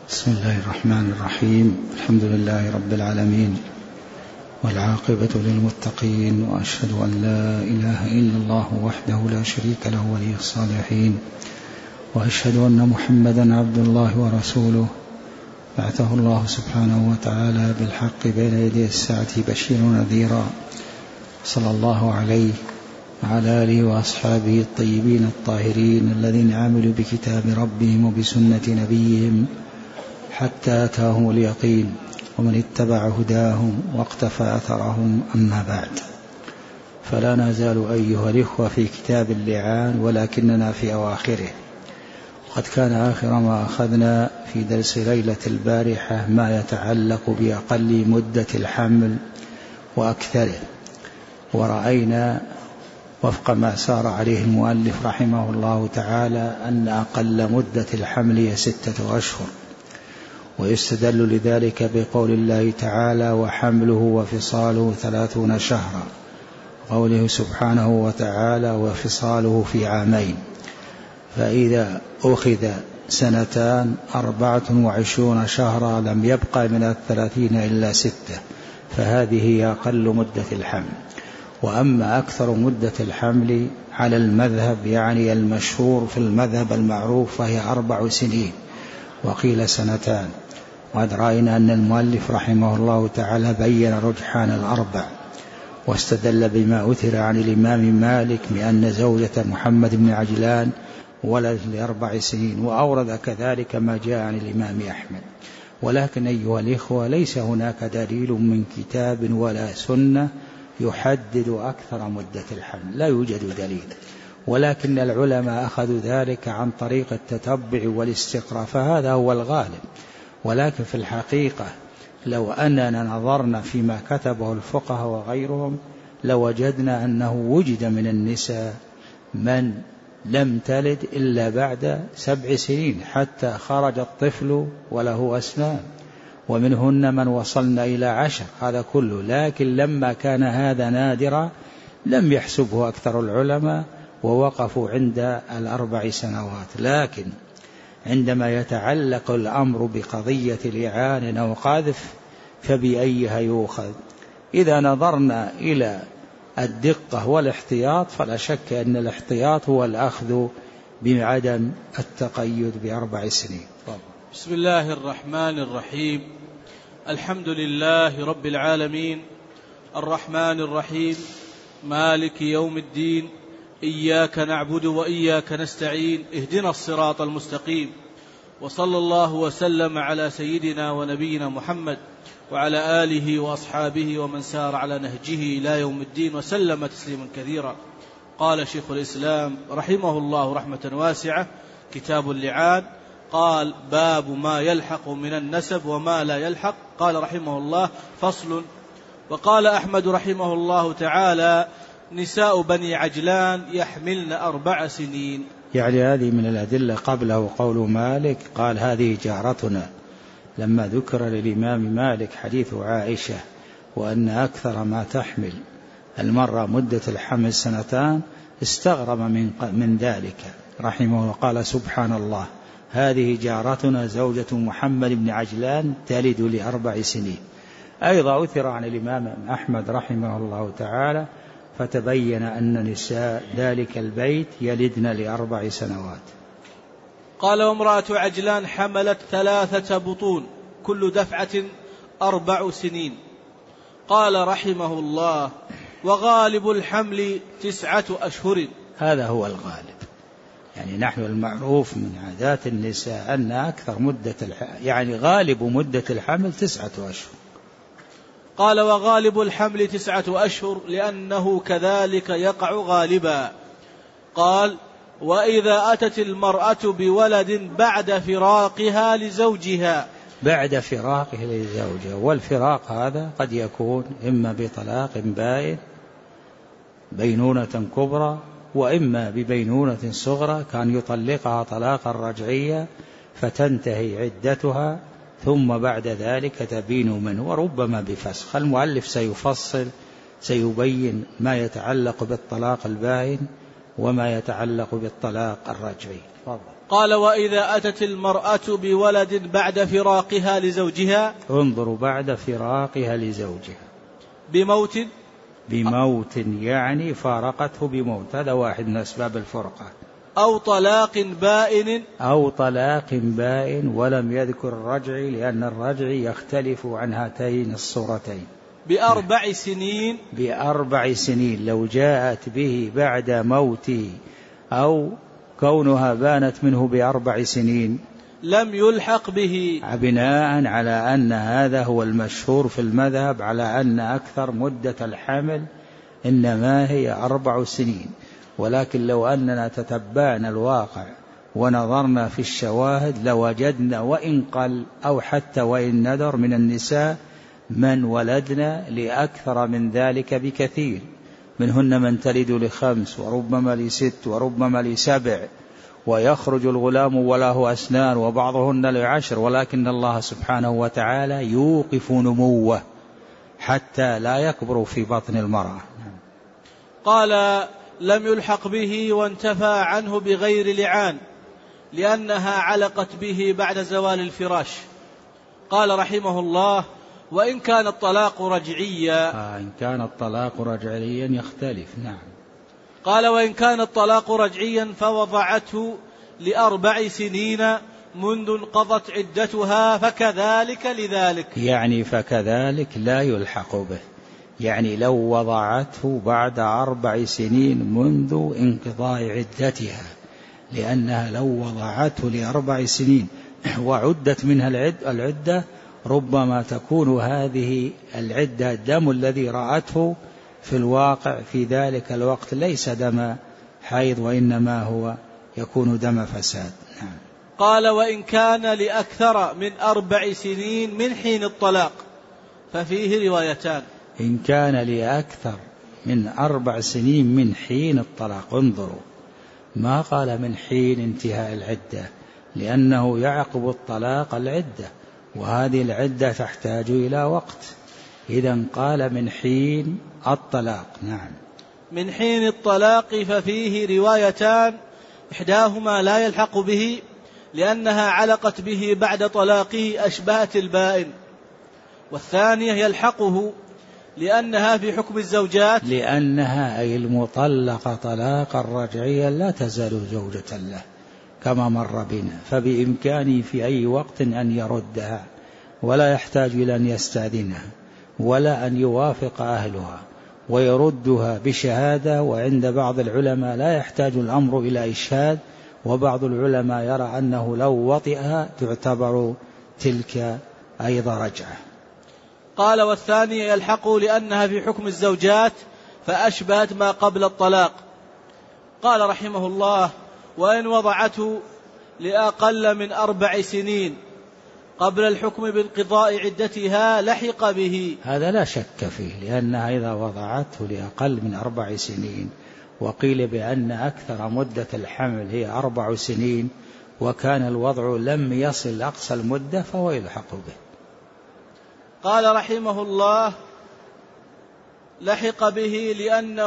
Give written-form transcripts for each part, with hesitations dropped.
بسم الله الرحمن الرحيم. الحمد لله رب العالمين، والعاقبة للمتقين، وأشهد أن لا إله إلا الله وحده لا شريك له ولي الصالحين، وأشهد أن محمدا عبد الله ورسوله بعثه الله سبحانه وتعالى بالحق بين يدي الساعة بشيرا ونذيرا، صلى الله عليه وعلى آله وأصحابه الطيبين الطاهرين الذين عملوا بكتاب ربهم وبسنة نبيهم حتى أتاهم اليقين، ومن اتبع هداهم واقتفى أثرهم. أما بعد، فلا نزال أيها الإخوة في كتاب اللعان، ولكننا في أواخره. قد كان آخر ما أخذنا في درس ليلة البارحة ما يتعلق بأقل مدة الحمل وأكثره، ورأينا وفق ما سار عليه المؤلف رحمه الله تعالى أن أقل مدة الحمل هي 6 أشهر، ويستدل لذلك بقول الله تعالى: وحمله وفصاله 30 شهرا، قوله سبحانه وتعالى: وفصاله في 2 عام. فإذا أخذ 24 شهرا لم يبقى من 30 إلا 6، فهذه هي أقل مدة الحمل. وأما أكثر مدة الحمل على المذهب، يعني المشهور في المذهب المعروف، فهي 4 سنين، وقيل 2 سنين. وقد رأينا أن المؤلف رحمه الله تعالى بين رجحان 4، واستدل بما أثر عن الإمام مالك بأن زوجة محمد بن عجلان ولدت ل4 سنين، وأورد كذلك ما جاء عن الإمام أحمد. ولكن أيها الإخوة، ليس هناك دليل من كتاب ولا سنة يحدد أكثر مدة الحمل، لا يوجد دليل، ولكن العلماء أخذوا ذلك عن طريق التتبع والاستقراء، فهذا هو الغالب. ولكن في الحقيقة لو أننا نظرنا فيما كتبه الفقهاء وغيرهم لوجدنا أنه وجد من النساء من لم تلد إلا بعد 7 سنين، حتى خرج الطفل وله أسنان، ومنهن من وصلنا إلى 10، هذا كله. لكن لما كان هذا نادرا لم يحسبه أكثر العلماء، ووقفوا عند 4 سنوات. لكن عندما يتعلق الأمر بقضية لعان أو قذف فبأيها يؤخذ؟ إذا نظرنا إلى الدقة والاحتياط فلا شك أن الاحتياط هو الأخذ بعدم التقيد ب4 سنين. بسم الله الرحمن الرحيم. الحمد لله رب العالمين، الرحمن الرحيم، مالك يوم الدين، إياك نعبد وإياك نستعين، اهدنا الصراط المستقيم، وصلى الله وسلم على سيدنا ونبينا محمد وعلى آله وأصحابه ومن سار على نهجه إلى يوم الدين وسلم تسليما كثيرا. قال شيخ الإسلام رحمه الله رحمة واسعة: كتاب اللعان. قال: باب ما يلحق من النسب وما لا يلحق. قال رحمه الله: فصل. وقال أحمد رحمه الله تعالى: نساء بني عجلان يحملن 4 سنين. يعني هذه من الأدلة. قبله قول مالك قال: هذه جارتنا. لما ذكر للإمام مالك حديث عائشة وأن أكثر ما تحمل المرأة مدة الحمل 2 سنين استغرب من ذلك رحمه الله، قال: سبحان الله، هذه جارتنا زوجة محمد بن عجلان تلد ل4 سنين. أيضا أثر عن الإمام أحمد رحمه الله تعالى، فتبين أن نساء ذلك البيت يلدن ل4 سنوات. قال: وامرأة عجلان حملت 3 بطون كل دفعة 4 سنين. قال رحمه الله: وغالب الحمل 9 أشهر. هذا هو الغالب، يعني نحن المعروف من عادات النساء أن أكثر مدة يعني غالب مدة الحمل 9 أشهر. قال: وغالب الحمل 9 أشهر لأنه كذلك يقع غالبا. قال: وإذا أتت المرأة بولد بعد فراقها لزوجها. بعد فراقه لزوجها، والفراق هذا قد يكون إما بطلاق بائن بينونة كبرى، وإما ببينونة صغرى كان يطلقها طلاقا رجعيا فتنتهي عدتها ثم بعد ذلك تبين منه، وربما بفسخ. المؤلف سيفصل، سيبين ما يتعلق بالطلاق البائن وما يتعلق بالطلاق الرجعي. قال: وإذا أتت المرأة بولد بعد فراقها لزوجها. انظروا، بعد فراقها لزوجها بموت يعني فارقته بموت، هذا واحد من أسباب الفرقة. أو طلاق بائن ولم يذكر الرجع، لأن الرجع يختلف عن هاتين الصورتين. ب4 سنين لو جاءت به بعد موته أو كونها بانت منه ب4 سنين لم يلحق به، بناء على أن هذا هو المشهور في المذهب، على أن أكثر مدة الحمل إنما هي 4 سنين. ولكن لو أننا تتبعنا الواقع ونظرنا في الشواهد لوجدنا وإن قل أو حتى وإن ندر من النساء من ولدنا لأكثر من ذلك بكثير، منهن من تلد ل5 وربما ل6 وربما ل7، ويخرج الغلام وله أسنان، وبعضهن ل10، ولكن الله سبحانه وتعالى يوقف نموه حتى لا يكبر في بطن المرأة. قال: لم يلحق به وانتفى عنه بغير لعان، لأنها علقت به بعد زوال الفراش. قال رحمه الله: وإن كان الطلاق رجعيا. إن كان الطلاق رجعيا يختلف. نعم. قال: وإن كان الطلاق رجعيا فوضعته ل4 سنين منذ انقضت عدتها فكذلك لذلك، يعني فكذلك لا يلحق به، يعني لو وضعته بعد 4 سنين منذ انقضاء عدتها، لأنها لو وضعته ل4 سنين وعدت منها العدة ربما تكون هذه العدة الدم الذي رأته في الواقع في ذلك الوقت ليس دم حيض، وإنما هو يكون دم فساد. نعم. قال: وإن كان لأكثر من 4 سنين من حين الطلاق ففيه روايتان. إن كان لأكثر من 4 سنين من حين الطلاق، انظروا ما قال من حين انتهاء العدة، لأنه يعقب الطلاق العدة، وهذه العدة تحتاج إلى وقت، إذن قال من حين الطلاق. نعم. من حين الطلاق ففيه روايتان، إحداهما لا يلحق به لأنها علقت به بعد طلاقه أشبهت البائن، والثانية يلحقه لأنها في حكم الزوجات، لأنها أي المطلقة طلاقا رجعيا لا تزال زوجة له كما مر بنا، فبإمكانه في أي وقت أن يردها، ولا يحتاج إلى أن يستأذنها ولا أن يوافق أهلها، ويردها بشهادة. وعند بعض العلماء لا يحتاج الأمر إلى إشهاد، وبعض العلماء يرى أنه لو وطئها تعتبر تلك أيضا رجعة. قال: والثانية يلحقه لأنها في حكم الزوجات فأشبهت ما قبل الطلاق. قال رحمه الله: وإن وضعته لأقل من 4 سنين قبل الحكم بانقضاء عدتها لحق به. هذا لا شك فيه، لأنها إذا وضعته لأقل من 4 سنين وقيل بأن أكثر مدة الحمل هي 4 سنين وكان الوضع لم يصل أقصى المدة فهو يلحق به. قال رحمه الله: لحق به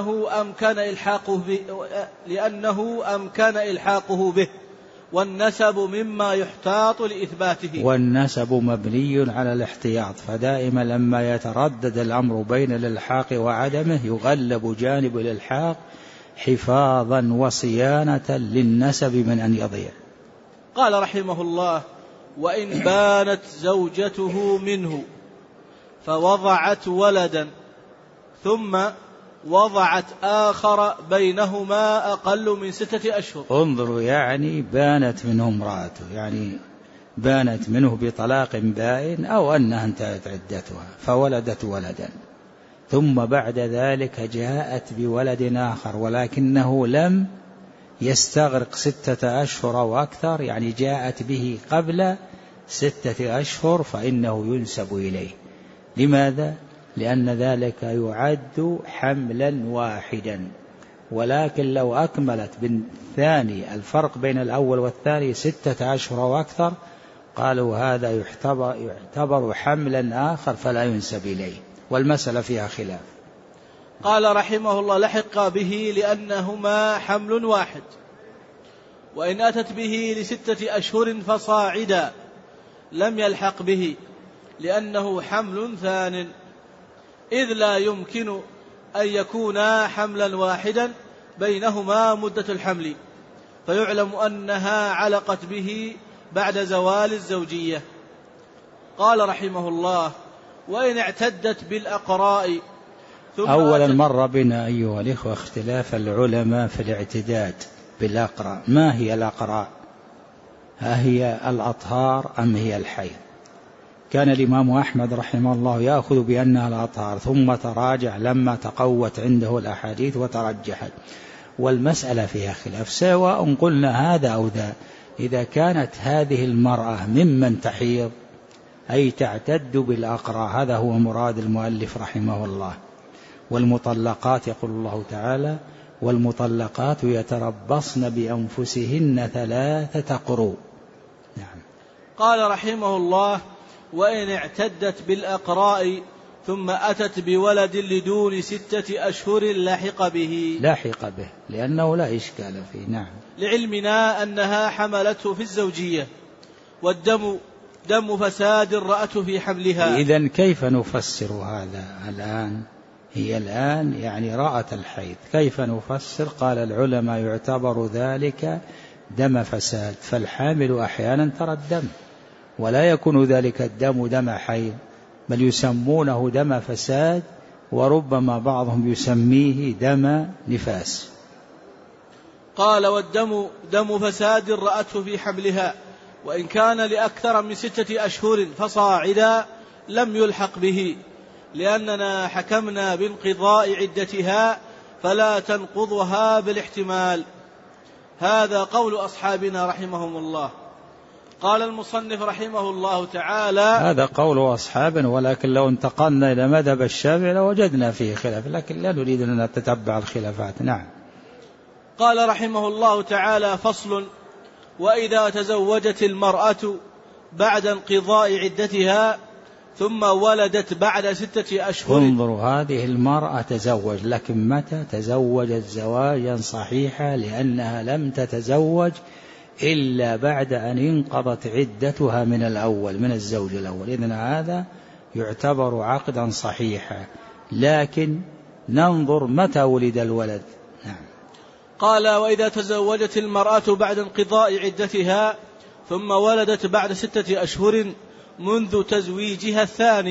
لأنه أمكن إلحاقه به، والنسب مما يحتاط لإثباته. والنسب مبني على الاحتياط، فدائما لما يتردد الأمر بين الإلحاق وعدمه يغلب جانب الإلحاق حفاظا وصيانة للنسب من أن يضيع. قال رحمه الله: وإن بانت زوجته منه فوضعت ولدا ثم وضعت آخر بينهما أقل من 6 أشهر. انظروا، يعني بانت منه امرأته، يعني بانت منه بطلاق بائن أو أنها انتهت عدتها فولدت ولدا، ثم بعد ذلك جاءت بولد آخر ولكنه لم يستغرق 6 أشهر أو أكثر، يعني جاءت به قبل 6 أشهر، فإنه ينسب إليه. لماذا؟ لأن ذلك يعد حملا واحدا، ولكن لو أكملت بالثاني الفرق بين الأول والثاني 6 أشهر وأكثر قالوا هذا يعتبر حملا آخر فلا ينسب إليه، والمسألة فيها خلاف. قال رحمه الله: لحق به لأنهما حمل واحد، وإن أتت به ل6 أشهر فصاعدا لم يلحق به، لأنه حمل ثان، إذ لا يمكن أن يكونا حملا واحدا بينهما مدة الحمل، فيعلم أنها علقت به بعد زوال الزوجية. قال رحمه الله: وإن اعتدت بالأقراء. أولا مر بنا أيها الإخوة اختلاف العلماء في الاعتداد بالأقراء. ما هي الأقراء؟ هي الأطهار أم هي الحيض؟ كان الإمام أحمد رحمه الله يأخذ بأنها الأطهار، ثم تراجع لما تقوت عنده الأحاديث وترجحت، والمسألة فيها خلاف، سواء قلنا هذا أو ذا. إذا كانت هذه المرأة ممن تحيض أي تعتد بالأقراء، هذا هو مراد المؤلف رحمه الله. والمطلقات يقول الله تعالى: والمطلقات يتربصن بأنفسهن 3 قروء. نعم. قال رحمه الله: وإن اعتدت بالأقراء ثم أتت بولد لدون 6 أشهر لاحق به لأنه لا إشكال فيه. نعم. لعلمنا أنها حملته في الزوجية، والدم دم فساد رأته في حملها. إذن كيف نفسر هذا الآن؟ هي الآن يعني رأت الحيض، كيف نفسر؟ قال العلماء: يعتبر ذلك دم فساد، فالحامل أحيانا ترى الدم، ولا يكون ذلك الدم دم حيض، بل يسمونه دم فساد، وربما بعضهم يسميه دم نفاس. قال: والدم دم فساد رأته في حملها، وإن كان لأكثر من 6 أشهر فصاعدا لم يلحق به، لأننا حكمنا بانقضاء عدتها فلا تنقضها بالاحتمال. هذا قول أصحابنا رحمهم الله. قال المصنف رحمه الله تعالى: هذا قول أصحابنا، ولكن لو انتقلنا إلى مذهب الشافعي لوجدنا فيه خلاف، لكن لا نريد أن نتتبع الخلافات. نعم. قال رحمه الله تعالى: فصل: وإذا تزوجت المرأة بعد انقضاء عدتها ثم ولدت بعد 6 أشهر. انظروا، هذه المرأة تزوج، لكن متى تزوجت زواجا صحيحا؟ لأنها لم تتزوج إلا بعد أن انقضت عدتها من الأول، من الزوج الأول، إذن هذا يعتبر عقدا صحيحا، لكن ننظر متى ولد الولد. نعم. قال: وإذا تزوجت المرأة بعد انقضاء عدتها ثم ولدت بعد 6 أشهر منذ تزويجها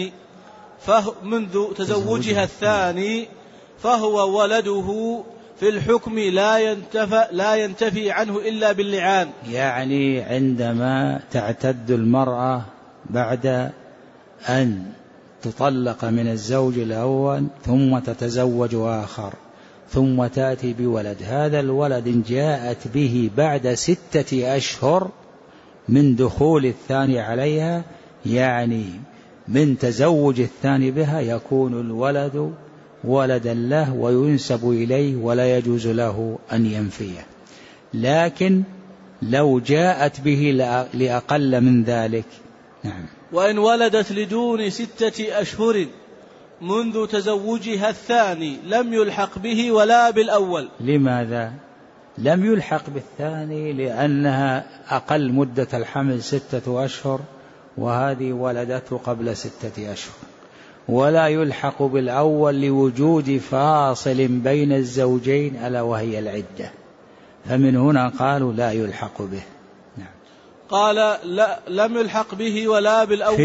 الثاني فهو ولده في الحكم لا ينتفي عنه إلا باللعان. يعني عندما تعتد المرأة بعد أن تطلق من الزوج الأول ثم تتزوج آخر ثم تأتي بولد، هذا الولد جاءت به بعد 6 أشهر من دخول الثاني عليها، يعني من تزوج الثاني بها، يكون الولد ولدا له وينسب إليه ولا يجوز له أن ينفيه. لكن لو جاءت به لأقل من ذلك. نعم. وإن ولدت لدون 6 أشهر منذ تزوجها الثاني لم يلحق به ولا بالأول. لماذا لم يلحق بالثاني؟ لأنها أقل مدة الحمل 6 أشهر، وهذه ولدته قبل 6 أشهر. ولا يلحق بالأول لوجود فاصل بين الزوجين ألا وهي العدة، فمن هنا قالوا لا يلحق به. نعم. قال: لا، لم يلحق به ولا بالأول.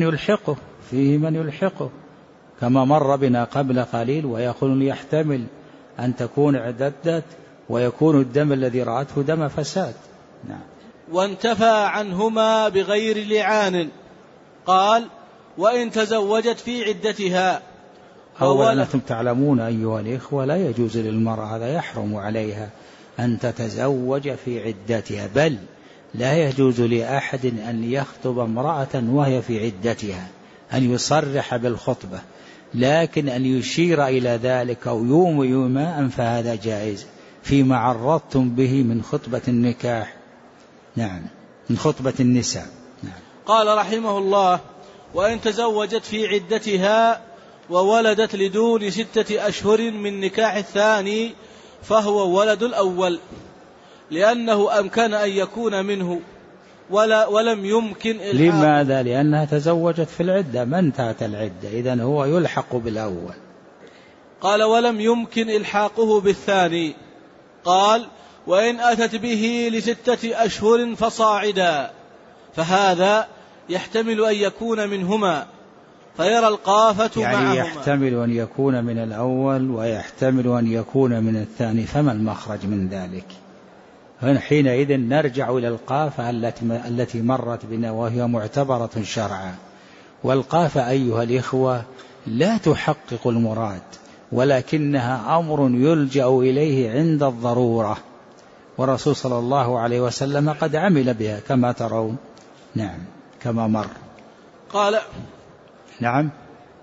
فيه من يلحقه كما مر بنا قبل قليل، ويقول يحتمل أن تكون اعتدت ويكون الدم الذي رأته دم فساد. نعم. وانتفى عنهما بغير لعان. قال: وإن تزوجت في عدتها. أولا أنتم تعلمون أيها الإخوة لا يجوز للمرأة، هذا يحرم عليها أن تتزوج في عدتها، بل لا يجوز لأحد أن يخطب امرأة وهي في عدتها، أن يصرح بالخطبة، لكن أن يشير إلى ذلك أو يومئ ماء فهذا جائز فيما عرضتم به من خطبة النكاح. نعم، من خطبة النساء. نعم. قال رحمه الله: وإن تزوجت في عدتها وولدت لدون 6 أشهر من نكاح الثاني فهو ولد الأول، لأنه أمكن أن يكون منه ولم يمكن إلحاقه. لماذا؟ لأنها تزوجت في العدة، ما انتهت العدة، إذن هو يلحق بالأول. قال ولم يمكن إلحاقه بالثاني. قال وإن أتت به ل6 أشهر فصاعدا فهذا يحتمل أن يكون منهما فيرى القافة يعني معهما. يحتمل أن يكون من الأول ويحتمل أن يكون من الثاني، فما المخرج من ذلك؟ حينئذ نرجع إلى القافة التي مرت بنا وهي معتبرة شرعا. والقافة أيها الإخوة لا تحقق المراد، ولكنها أمر يلجأ إليه عند الضرورة، والرسول صلى الله عليه وسلم قد عمل بها كما ترون. نعم كما مر. قال نعم.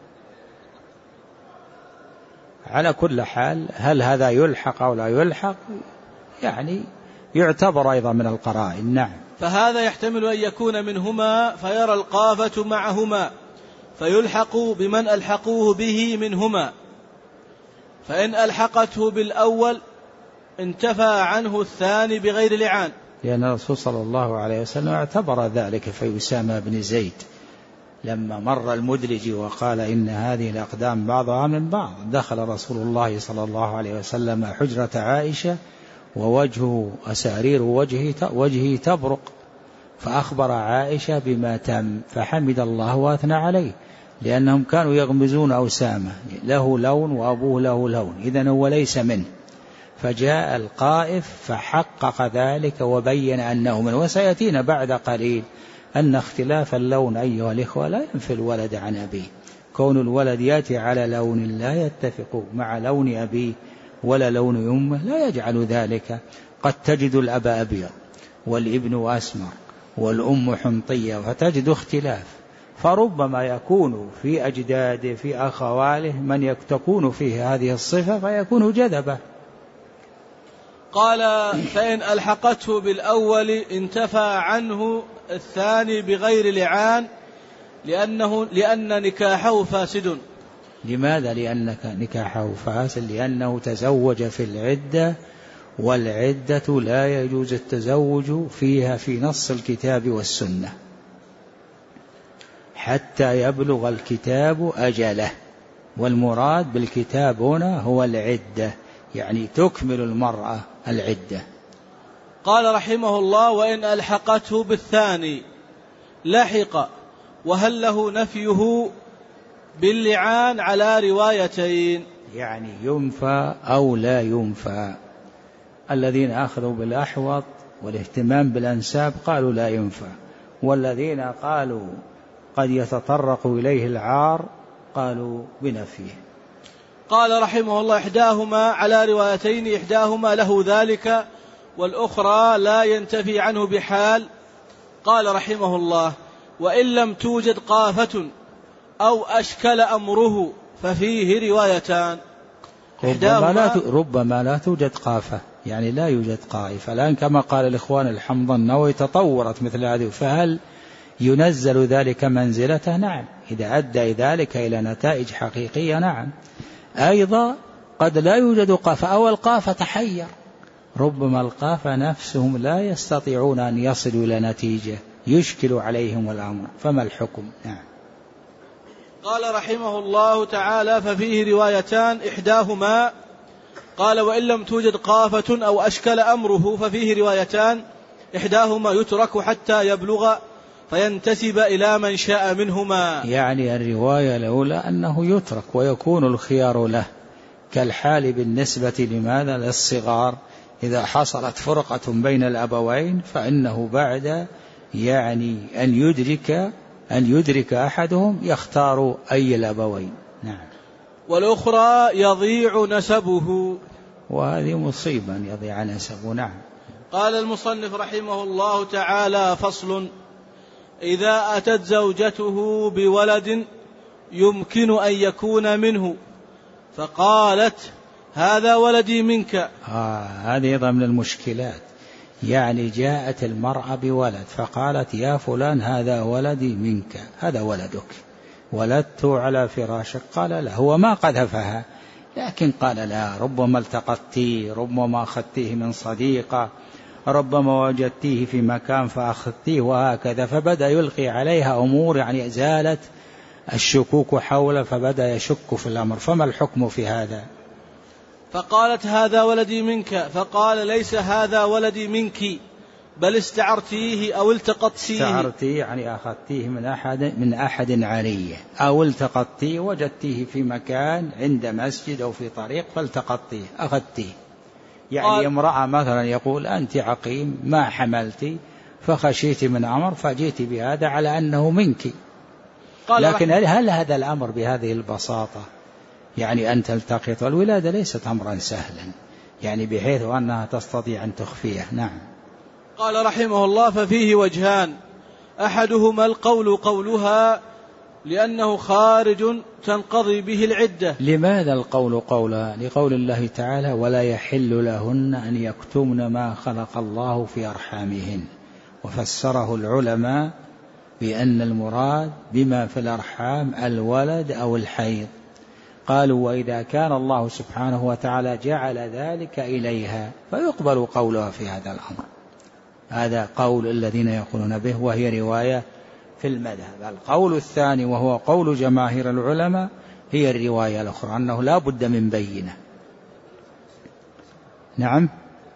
على كل حال هل هذا يلحق أو لا يلحق يعني يعتبر أيضا من القرائن. نعم. فهذا يحتمل أن يكون منهما فيرى القافة معهما فيلحق بمن ألحقوه به منهما، فإن ألحقته بالأول انتفى عنه الثاني بغير لعان، لأن الرسول صلى الله عليه وسلم اعتبر ذلك في أسامة بن زيد لما مر المدلج وقال إن هذه الأقدام بعضها من بعض. دخل رسول الله صلى الله عليه وسلم حجرة عائشة ووجهه أسارير وجهه تبرق، فأخبر عائشة بما تم فحمد الله وأثنى عليه، لأنهم كانوا يغمزون أسامة له لون وأبوه له لون، إذن هو ليس منه. فجاء القائف فحقق ذلك وبين أنه منه. وسيأتينا بعد قليل أن اختلاف اللون أيها الإخوة لا ينفي الولد عن أبيه، كون الولد يأتي على لون لا يتفق مع لون أبيه ولا لون أمه لا يجعل ذلك. قد تجد الأب أبيض والابن أسمر والأم حمطية فتجد اختلاف، فربما يكون في أجداده في أخواله من تكون فيه هذه الصفة فيكون جذبة. قال فإن ألحقته بالأول انتفى عنه الثاني بغير لعان لأن نكاحه فاسد. لماذا؟ لأن نكاحه فاسد لأنه تزوج في العدة، والعدة لا يجوز التزوج فيها في نص الكتاب والسنة حتى يبلغ الكتاب أجله، والمراد بالكتاب هنا هو العدة، يعني تكمل المرأة العدة. قال رحمه الله وإن ألحقته بالثاني لحق، وهل له نفيه باللعان على روايتين؟ يعني ينفى أو لا ينفى. الذين أخذوا بالأحوط والاهتمام بالأنساب قالوا لا ينفى، والذين قالوا قد يتطرق إليه العار قالوا بنفيه. قال رحمه الله إحداهما على روايتين، إحداهما له ذلك والأخرى لا ينتفي عنه بحال. قال رحمه الله وإن لم توجد قافة أو أشكل أمره ففيه روايتان. ربما لا توجد قافة، يعني لا يوجد قائفة الآن كما قال الإخوان الحمض النووي تطورت مثل هذه، فهل ينزل ذلك منزلته؟ نعم، إذا أدى ذلك إلى نتائج حقيقية نعم. أيضا قد لا يوجد قافة أو القافة تحير، ربما القافة نفسهم لا يستطيعون أن يصلوا إلى نتيجة يشكل عليهم الأمر، فما الحكم؟ نعم. قال رحمه الله تعالى ففيه روايتان إحداهما، قال وإن لم توجد قافة أو أشكل أمره ففيه روايتان، إحداهما يترك حتى يبلغ فينتسب إلى من شاء منهما. يعني الرواية الأولى أنه يترك ويكون الخيار له، كالحال بالنسبة لماذا للصغار إذا حصلت فرقة بين الأبوين فإنه بعد يعني أن يدرك أحدهم يختار أي الأبوين. نعم. والأخرى يضيع نسبه، وهذه مصيبة يضيع نسبه. نعم. قال المصنف رحمه الله تعالى فصل: إذا أتت زوجته بولد يمكن أن يكون منه فقالت هذا ولدي منك. هذه أيضا من المشكلات، يعني جاءت المرأة بولد فقالت يا فلان هذا ولدي منك، هذا ولدك، ولدت على فراشك. قال لا، هو ما قذفها لكن قال لا، ربما التقطتيه، ربما أخذتيه من صديقة، ربما وجدتيه في مكان فأخذتيه وهكذا، فبدأ يلقي عليها أمور يعني زالت الشكوك حوله، فبدأ يشك في الأمر. فما الحكم في هذا؟ فقالت هذا ولدي منك، فقال ليس هذا ولدي منك بل استعرتيه أو التقطتيه. استعرتيه يعني أخذتيه من أحد عارية، أو التقطتيه وجدتيه في مكان عند مسجد أو في طريق فالتقطتيه أخذتيه. يعني امرأة مثلا يقول أنت عقيم ما حملتي فخشيت من أمر فجيت بهذا على أنه منك، لكن هل هذا الأمر بهذه البساطة يعني أن تلتقط؟ الولادة ليست أمرا سهلا يعني بحيث أنها تستطيع أن تخفيه. نعم. قال رحمه الله: ففيه وجهان، أحدهما القول قولها لأنه خارج تنقضي به العدة. لماذا القول قولها؟ لقول الله تعالى: ولا يحل لهن أن يكتمن ما خلق الله في أرحامهن. وفسره العلماء بأن المراد بما في الأرحام الولد أو الحيض. قالوا: وإذا كان الله سبحانه وتعالى جعل ذلك إليها فيقبل قولها في هذا الأمر. هذا قول الذين يقولون به، وهي رواية في المذهب. القول الثاني وهو قول جماهير العلماء هي الرواية الأخرى، أنه لا بد من بينة. نعم.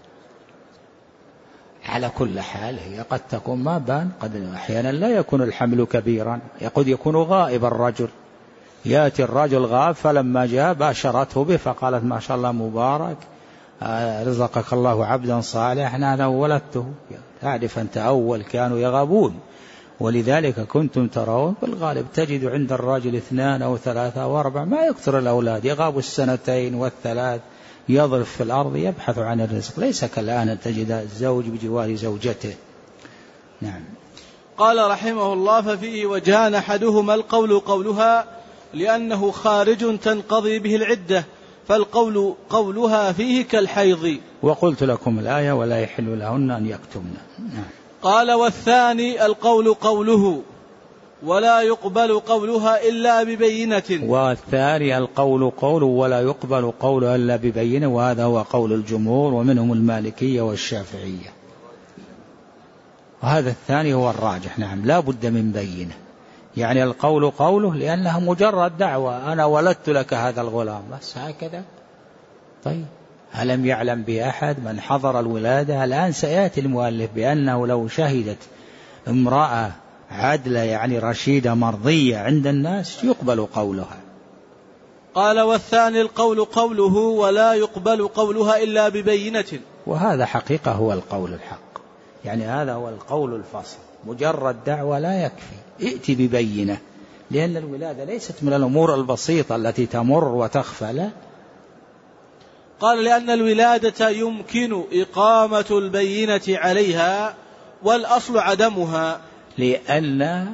على كل حال هي قد تكون ما بان، قد أحيانا لا يكون الحمل كبيرا، قد يكون غائب الرجل، يأتي الرجل غاب فلما جاء باشرته به فقالت: ما شاء الله مبارك، رزقك الله عبدا صالحا، أنا ولدته. تعرف أنت أول كانوا يغابون، ولذلك كنتم ترون بالغالب تجد عند الرجل 2 أو 3 أو 4، ما يكثر الأولاد، يغاب 2 و3 يضرب في الأرض يبحث عن الرزق، ليس كالآن تجد الزوج بجوار زوجته. نعم. قال رحمه الله: ففيه وجهان، أحدهما القول قولها لأنه خارج تنقضي به العدة، فالقول قولها فيه كالحيض. وقلت لكم الآية: ولا يحل لهن أن يكتمن. نعم. قال: والثاني القول قوله ولا يقبل قولها إلا ببينة. والثاني القول قوله ولا يقبل قولها إلا ببينة، وهذا هو قول الجمهور ومنهم المالكية والشافعية، وهذا الثاني هو الراجح. نعم، لا بد من بينة. يعني القول قوله لأنها مجرد دعوة، أنا ولدت لك هذا الغلام، بس هكذا. طيب، ألم يعلم بأحد من حضر الولادة؟ الآن سيأتي المؤلف بأنه لو شهدت امرأة عدلة يعني رشيدة مرضية عند الناس يقبل قولها. قال: والثاني القول قوله ولا يقبل قولها إلا ببينة. وهذا حقيقة هو القول الحق، يعني هذا هو القول الفصل. مجرد دعوة لا يكفي، ائت ببينة، لأن الولادة ليست من الأمور البسيطة التي تمر وتخفى. لا. قال: لأن الولادة يمكن إقامة البينة عليها والأصل عدمها. لأن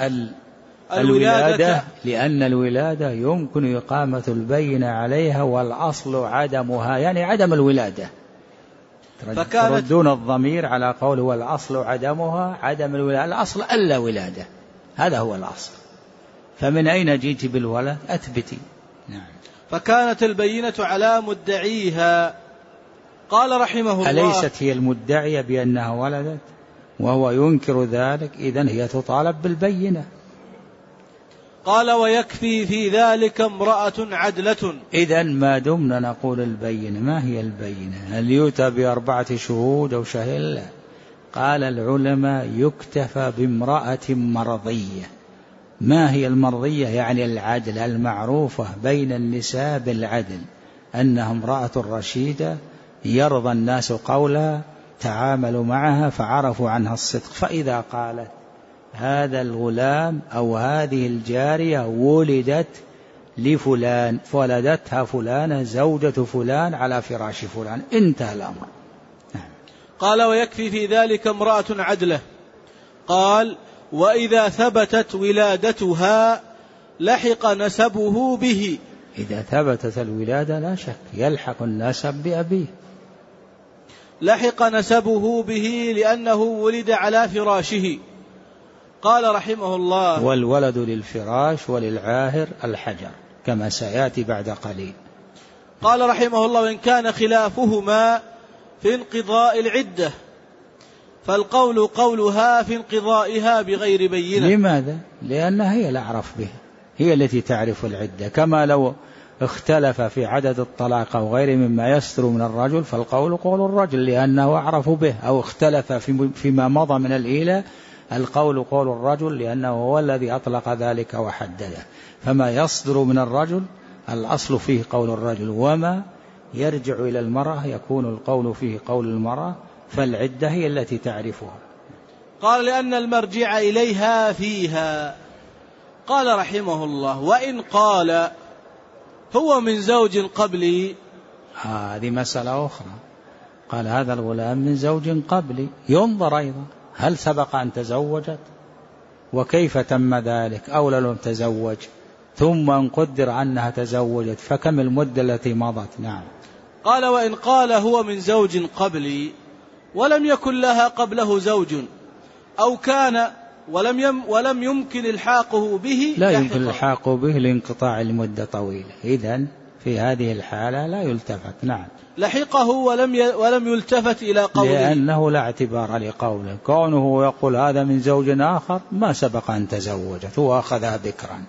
الولادة يمكن إقامة البينة عليها والأصل عدمها، يعني عدم الولادة. تردون الضمير على قوله والأصل عدمها، عدم الولادة، الأصل ألا ولادة، هذا هو الأصل. فمن أين جئت بالولد؟ أثبتي. نعم. فكانت البينة على مدعيها. قال رحمه الله: أليست هي المدعية بأنها ولدت وهو ينكر ذلك؟ إذن هي تطالب بالبينة. قال: ويكفي في ذلك امرأة عدلة. إذن ما دمنا نقول البينة، ما هي البينة؟ هل يؤتى ب4 شهود أو شهيد؟ لا. قال العلماء: يكتفى بامرأة مرضية. ما هي المرضية؟ يعني العدل، المعروفة بين النساء بالعدل، أنها امرأة رشيدة يرضى الناس قولها، تعاملوا معها فعرفوا عنها الصدق. فإذا قالت هذا الغلام أو هذه الجارية ولدت لفلان، فولدتها فلانة زوجة فلان على فراش فلان، انتهى الأمر. قال: ويكفي في ذلك امرأة عدلة. قال: وإذا ثبتت ولادتها لحق نسبه به. إذا ثبتت الولادة لا شك يلحق النسب بأبيه. لحق نسبه به لأنه ولد على فراشه. قال رحمه الله: والولد للفراش وللعاهر الحجر، كما سيأتي بعد قليل. قال رحمه الله: وإن كان خلافهما في انقضاء العدة فالقول قولها في انقضائها بغير بينة. لماذا؟ لأنها هي الأعرف بها، هي التي تعرف العدة. كما لو اختلف في عدد الطلاق أو غير مما يستر من الرجل فالقول قول الرجل لأنه أعرف به، أو اختلف فيما مضى من الإيلاء القول قول الرجل لأنه هو الذي أطلق ذلك وحدده. فما يصدر من الرجل الأصل فيه قول الرجل، وما يرجع إلى المرأة يكون القول فيه قول المرأة، فالعدة هي التي تعرفها. قال لأن المرجع إليها فيها. قال رحمه الله: وإن قال هو من زوج قبلي، هذه مسألة أخرى. قال هذا الغلام من زوج قبلي، ينظر أيضا هل سبق أن تزوجت وكيف تم ذلك، أو لم تزوج، ثم ان قدر أنها تزوجت فكم المدة التي مضت. نعم. قال: وإن قال هو من زوج قبلي ولم يكن لها قبله زوج، أو كان ولم يمكن الحاقه به، لا يمكن الحاقه به لانقطاع المدة طويلة، إذن في هذه الحالة لا يلتفت. نعم. لحقه ولم يلتفت إلى قوله، لأنه لا اعتبار لقوله، كونه يقول هذا من زوج آخر ما سبق أن تزوجت هو أخذها بكرا،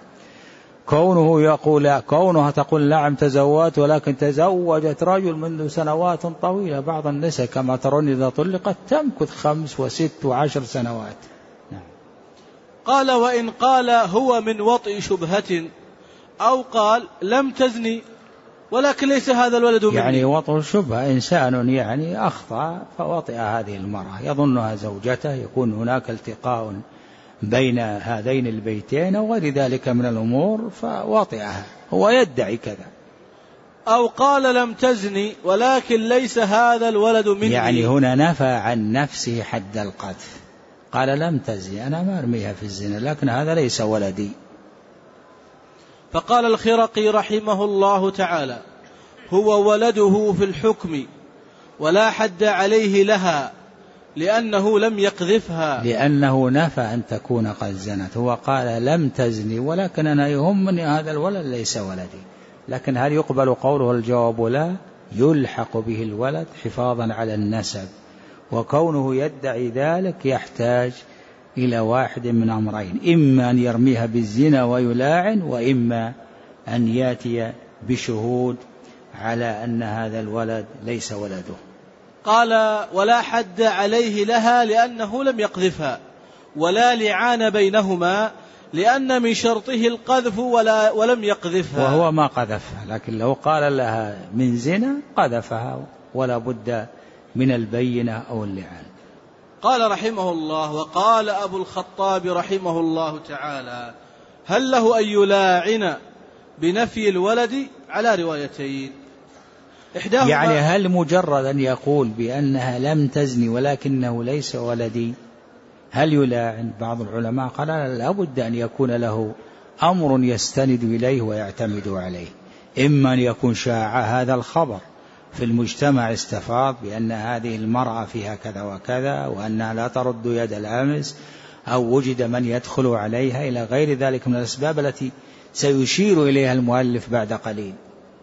كونها تقول نعم تزوجت ولكن تزوجت رجل منذ سنوات طويلة. بعض النساء كما ترون إذا طلقت تمكث 5 و6 و10 سنوات. نعم. قال: وإن قال هو من وطئ شبهة، أو قال لم تزني ولكن ليس هذا الولد مني. يعني وطئ شبهة، إنسان يعني أخطأ فوطئ هذه المرأة يظنها زوجته، يكون هناك التقاء بين هذين البيتين أو غير ذلك من الأمور فواطئها، هو يدعي كذا. أو قال لم تزني ولكن ليس هذا الولد مني، يعني هنا نفى عن نفسه حد القذف، قال لم تزني، أنا ما أرميها في الزنا لكن هذا ليس ولدي. فقال الخرقي رحمه الله تعالى: هو ولده في الحكم ولا حد عليه لها لأنه لم يقذفها، لأنه نفى أن تكون قد زنت. هو قال لم تزني ولكن أنا يهمني هذا الولد ليس ولدي، لكن هل يقبل قوله؟ الجواب لا، يلحق به الولد حفاظا على النسب، وكونه يدعي ذلك يحتاج إلى واحد من أمرين: إما أن يرميها بالزنا ويلاعن، وإما أن يأتي بشهود على أن هذا الولد ليس ولده. قال: ولا حد عليه لها لأنه لم يقذفها، ولا لعان بينهما لأن من شرطه القذف ولم يقذفها، وهو ما قذفها، لكن لو قال لها من زنا قذفها ولا بد من البينة أو اللعان. قال رحمه الله: وقال أبو الخطاب رحمه الله تعالى: هل له أن يلاعن بنفي الولد؟ على روايتين، إحداهما يعني هل مجرد أن يقول بأنها لم تزني ولكنه ليس ولدي هل يلاعن؟ بعض العلماء قال لا بد أن يكون له أمر يستند إليه ويعتمد عليه، إما أن يكون شاع هذا الخبر في المجتمع استفاض بأن هذه المرأة فيها كذا وكذا وأنها لا ترد يد الأمس، أو وجد من يدخل عليها، إلى غير ذلك من الأسباب التي سيشير إليها المؤلف بعد قليل.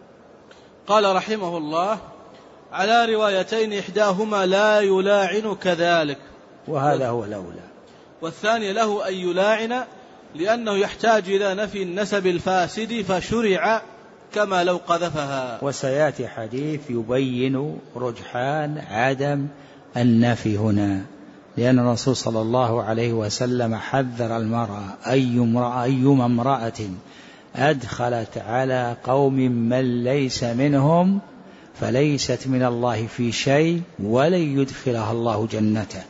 قال رحمه الله: على روايتين، إحداهما لا يلاعن كذلك، وهذا هو الأولى، والثاني له أن يلاعن لأنه يحتاج إلى نفي النسب الفاسد فشرع كما لو قذفها. وسيأتي حديث يبين رجحان عدم النفي هنا، لأن الرسول صلى الله عليه وسلم حذر المرأة أيما امرأة أدخلت على قوم من ليس منهم فليست من الله في شيء ولن يدخلها الله جنته،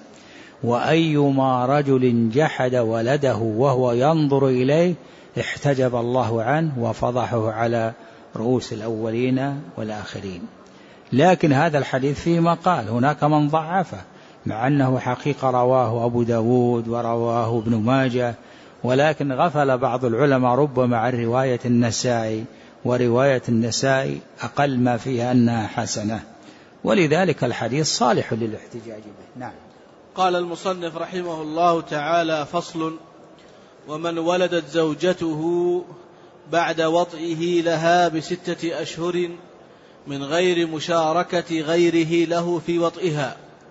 وأيما رجل جحد ولده وهو ينظر إليه احتجب الله عنه وفضحه على رؤوس الأولين والآخرين. لكن هذا الحديث فيه مقال، هناك من ضعفه مع أنه حقيقة رواه أبو داود ورواه ابن ماجه، ولكن غفل بعض العلماء ربما عن رواية النسائي، ورواية النسائي أقل ما فيها أنها حسنة، ولذلك الحديث صالح للاحتجاج به. نعم. قال المصنف رحمه الله تعالى: فصل: ومن ولدت زوجته بعد وطئه لها ب6 أشهر من غير مشاركة غيره له في وطئها،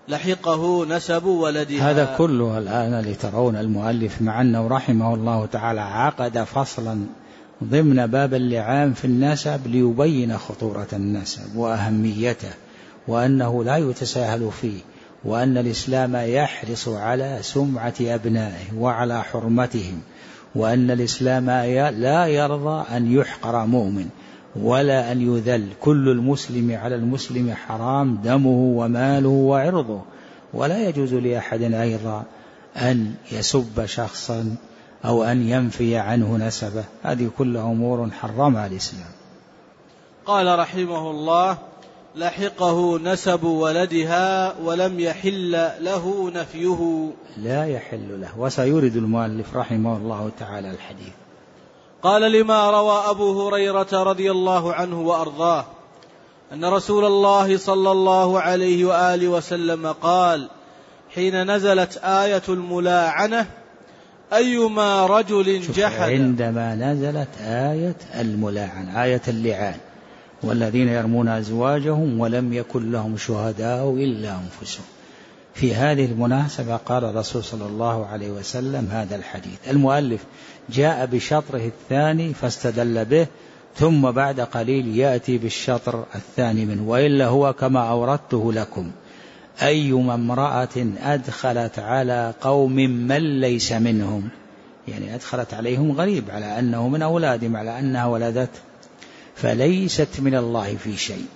لحقه نسب ولدها. هذا كله الآن لترون المؤلف مع أنه رحمه الله تعالى عقد فصلا ضمن باب اللعان في النسب ليبين خطورة النسب وأهميته، وأنه لا يتساهل فيه، وأن الإسلام يحرص على سمعة أبنائه وعلى حرمتهم، وأن الإسلام لا يرضى أن يحقر مؤمن ولا أن يذل. كل المسلم على المسلم حرام دمه وماله وعرضه، ولا يجوز لأحد أيضا أن يسب شخصا أو أن ينفي عنه نسبه، هذه كلها أمور حرمها الإسلام. قال رحمه الله: لحقه نسب ولدها ولم يحل له نفيه. لا يحل له، وسيورد المؤلف رحمه الله تعالى الحديث. قال: لما روى أبو هريرة رضي الله عنه وأرضاه أن رسول الله صلى الله عليه وآله وسلم قال حين نزلت آية الملاعنة: أيما رجل جحد. عندما نزلت آية الملاعنة، آية اللعان: والذين يرمون أزواجهم ولم يكن لهم شهداء إلا أنفسهم. في هذه المناسبة قال الرسول صلى الله عليه وسلم هذا الحديث. المؤلف جاء بشطره الثاني فاستدل به، ثم بعد قليل يأتي بالشطر الثاني منه، وإلا هو كما أوردته لكم: أيما امرأة أدخلت على قوم من ليس منهم، يعني أدخلت عليهم غريب على أنه من أولادهم، على أنها ولدت، فليست من الله في شيء،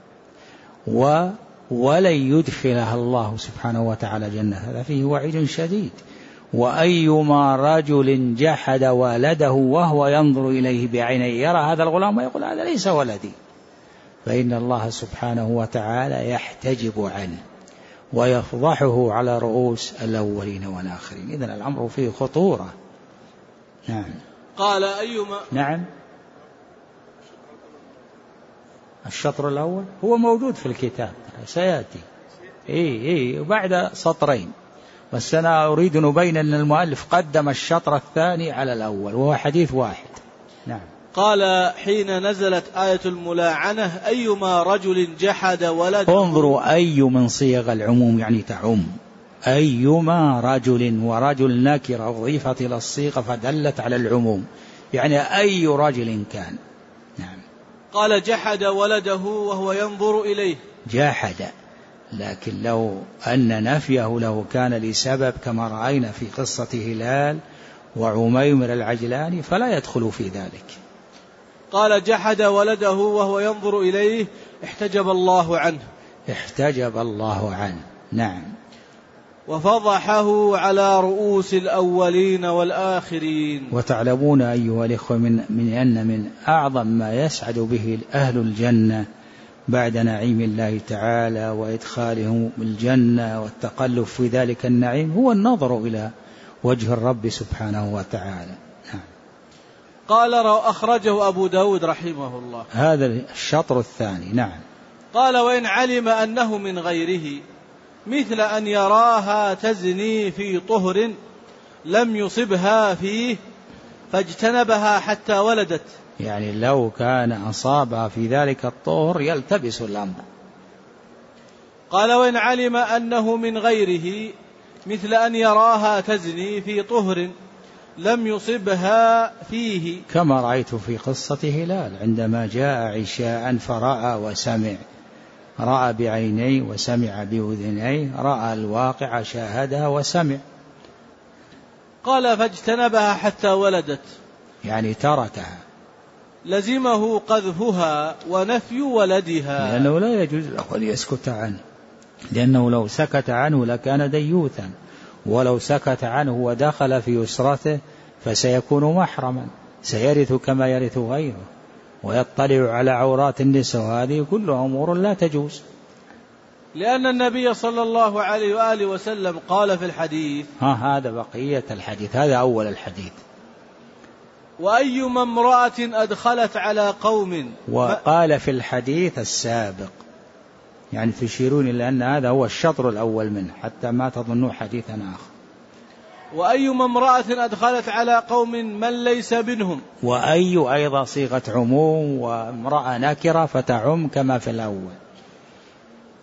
ولن يدخلها الله سبحانه وتعالى جنة، هذا فيه وعيد شديد. وأيما رجل جحد والده وهو ينظر إليه بعينيه، يرى هذا الغلام ويقول هذا ليس ولدي، فإن الله سبحانه وتعالى يحتجب عنه ويفضحه على رؤوس الأولين والآخرين. إذن الأمر فيه خطورة. نعم. قال: أيما. نعم. الشطر الأول هو موجود في الكتاب سيأتي وبعد سطرين، بس أنا أريد أن أبين أن المؤلف قدم الشطر الثاني على الأول وهو حديث واحد. نعم. قال: حين نزلت آية الملاعنة: أيما رجل جحد ولده. انظروا، أي من صيغ العموم يعني تعم، أيما رجل، ورجل نكرة أضيفت إلى الصيغة فدلت على العموم، يعني أي رجل كان. نعم. قال: جحد ولده وهو ينظر إليه. جاحد، لكن لو أن نفيه له كان لسبب كما رأينا في قصة هلال وعميمر العجلاني فلا يدخل في ذلك. قال: جحد ولده وهو ينظر إليه احتجب الله عنه. احتجب الله عنه. نعم. وفضحه على رؤوس الأولين والآخرين. وتعلمون أيها الإخوة من أن من أعظم ما يسعد به أهل الجنة بعد نعيم الله تعالى وإدخالهم الجنة والتقلب في ذلك النعيم هو النظر إلى وجه الرب سبحانه وتعالى. قال: أخرجه أبو داود رحمه الله. هذا الشطر الثاني. نعم. قال: وإن علم أنه من غيره مثل أن يراها تزني في طهر لم يصبها فيه فاجتنبها حتى ولدت. يعني لو كان أصابها في ذلك الطهر يلتبس الأمر. قال: وإن علم أنه من غيره مثل أن يراها تزني في طهر لم يصبها فيه، كما رأيت في قصة هلال عندما جاء عشاء فرأى وسمع، رأى بعينيه وسمع بأذنيه، رأى الواقع شاهدها وسمع. قال: فاجتنبها حتى ولدت، يعني تركها، لزمه قذفها ونفي ولدها، لأنه لا يجوز له أن يسكت عنه، لأنه لو سكت عنه لكان ديوثا، ولو سكت عنه ودخل في أسرته فسيكون محرما، سيرث كما يرث غيره ويطلع على عورات النساء، وهذه كلها أمور لا تجوز. لأن النبي صلى الله عليه وآله وسلم قال في الحديث، هذا بقية الحديث، هذا أول الحديث. وأيما امرأة أدخلت على قوم، وقال في الحديث السابق، يعني تشيرون إلى أن هذا هو الشطر الأول منه حتى ما تظنوا حديثا آخر. وأيما امرأة أدخلت على قوم من ليس منهم، وأي أيضا صيغة عموم، وامرأة نكرة فتعم كما في الأول.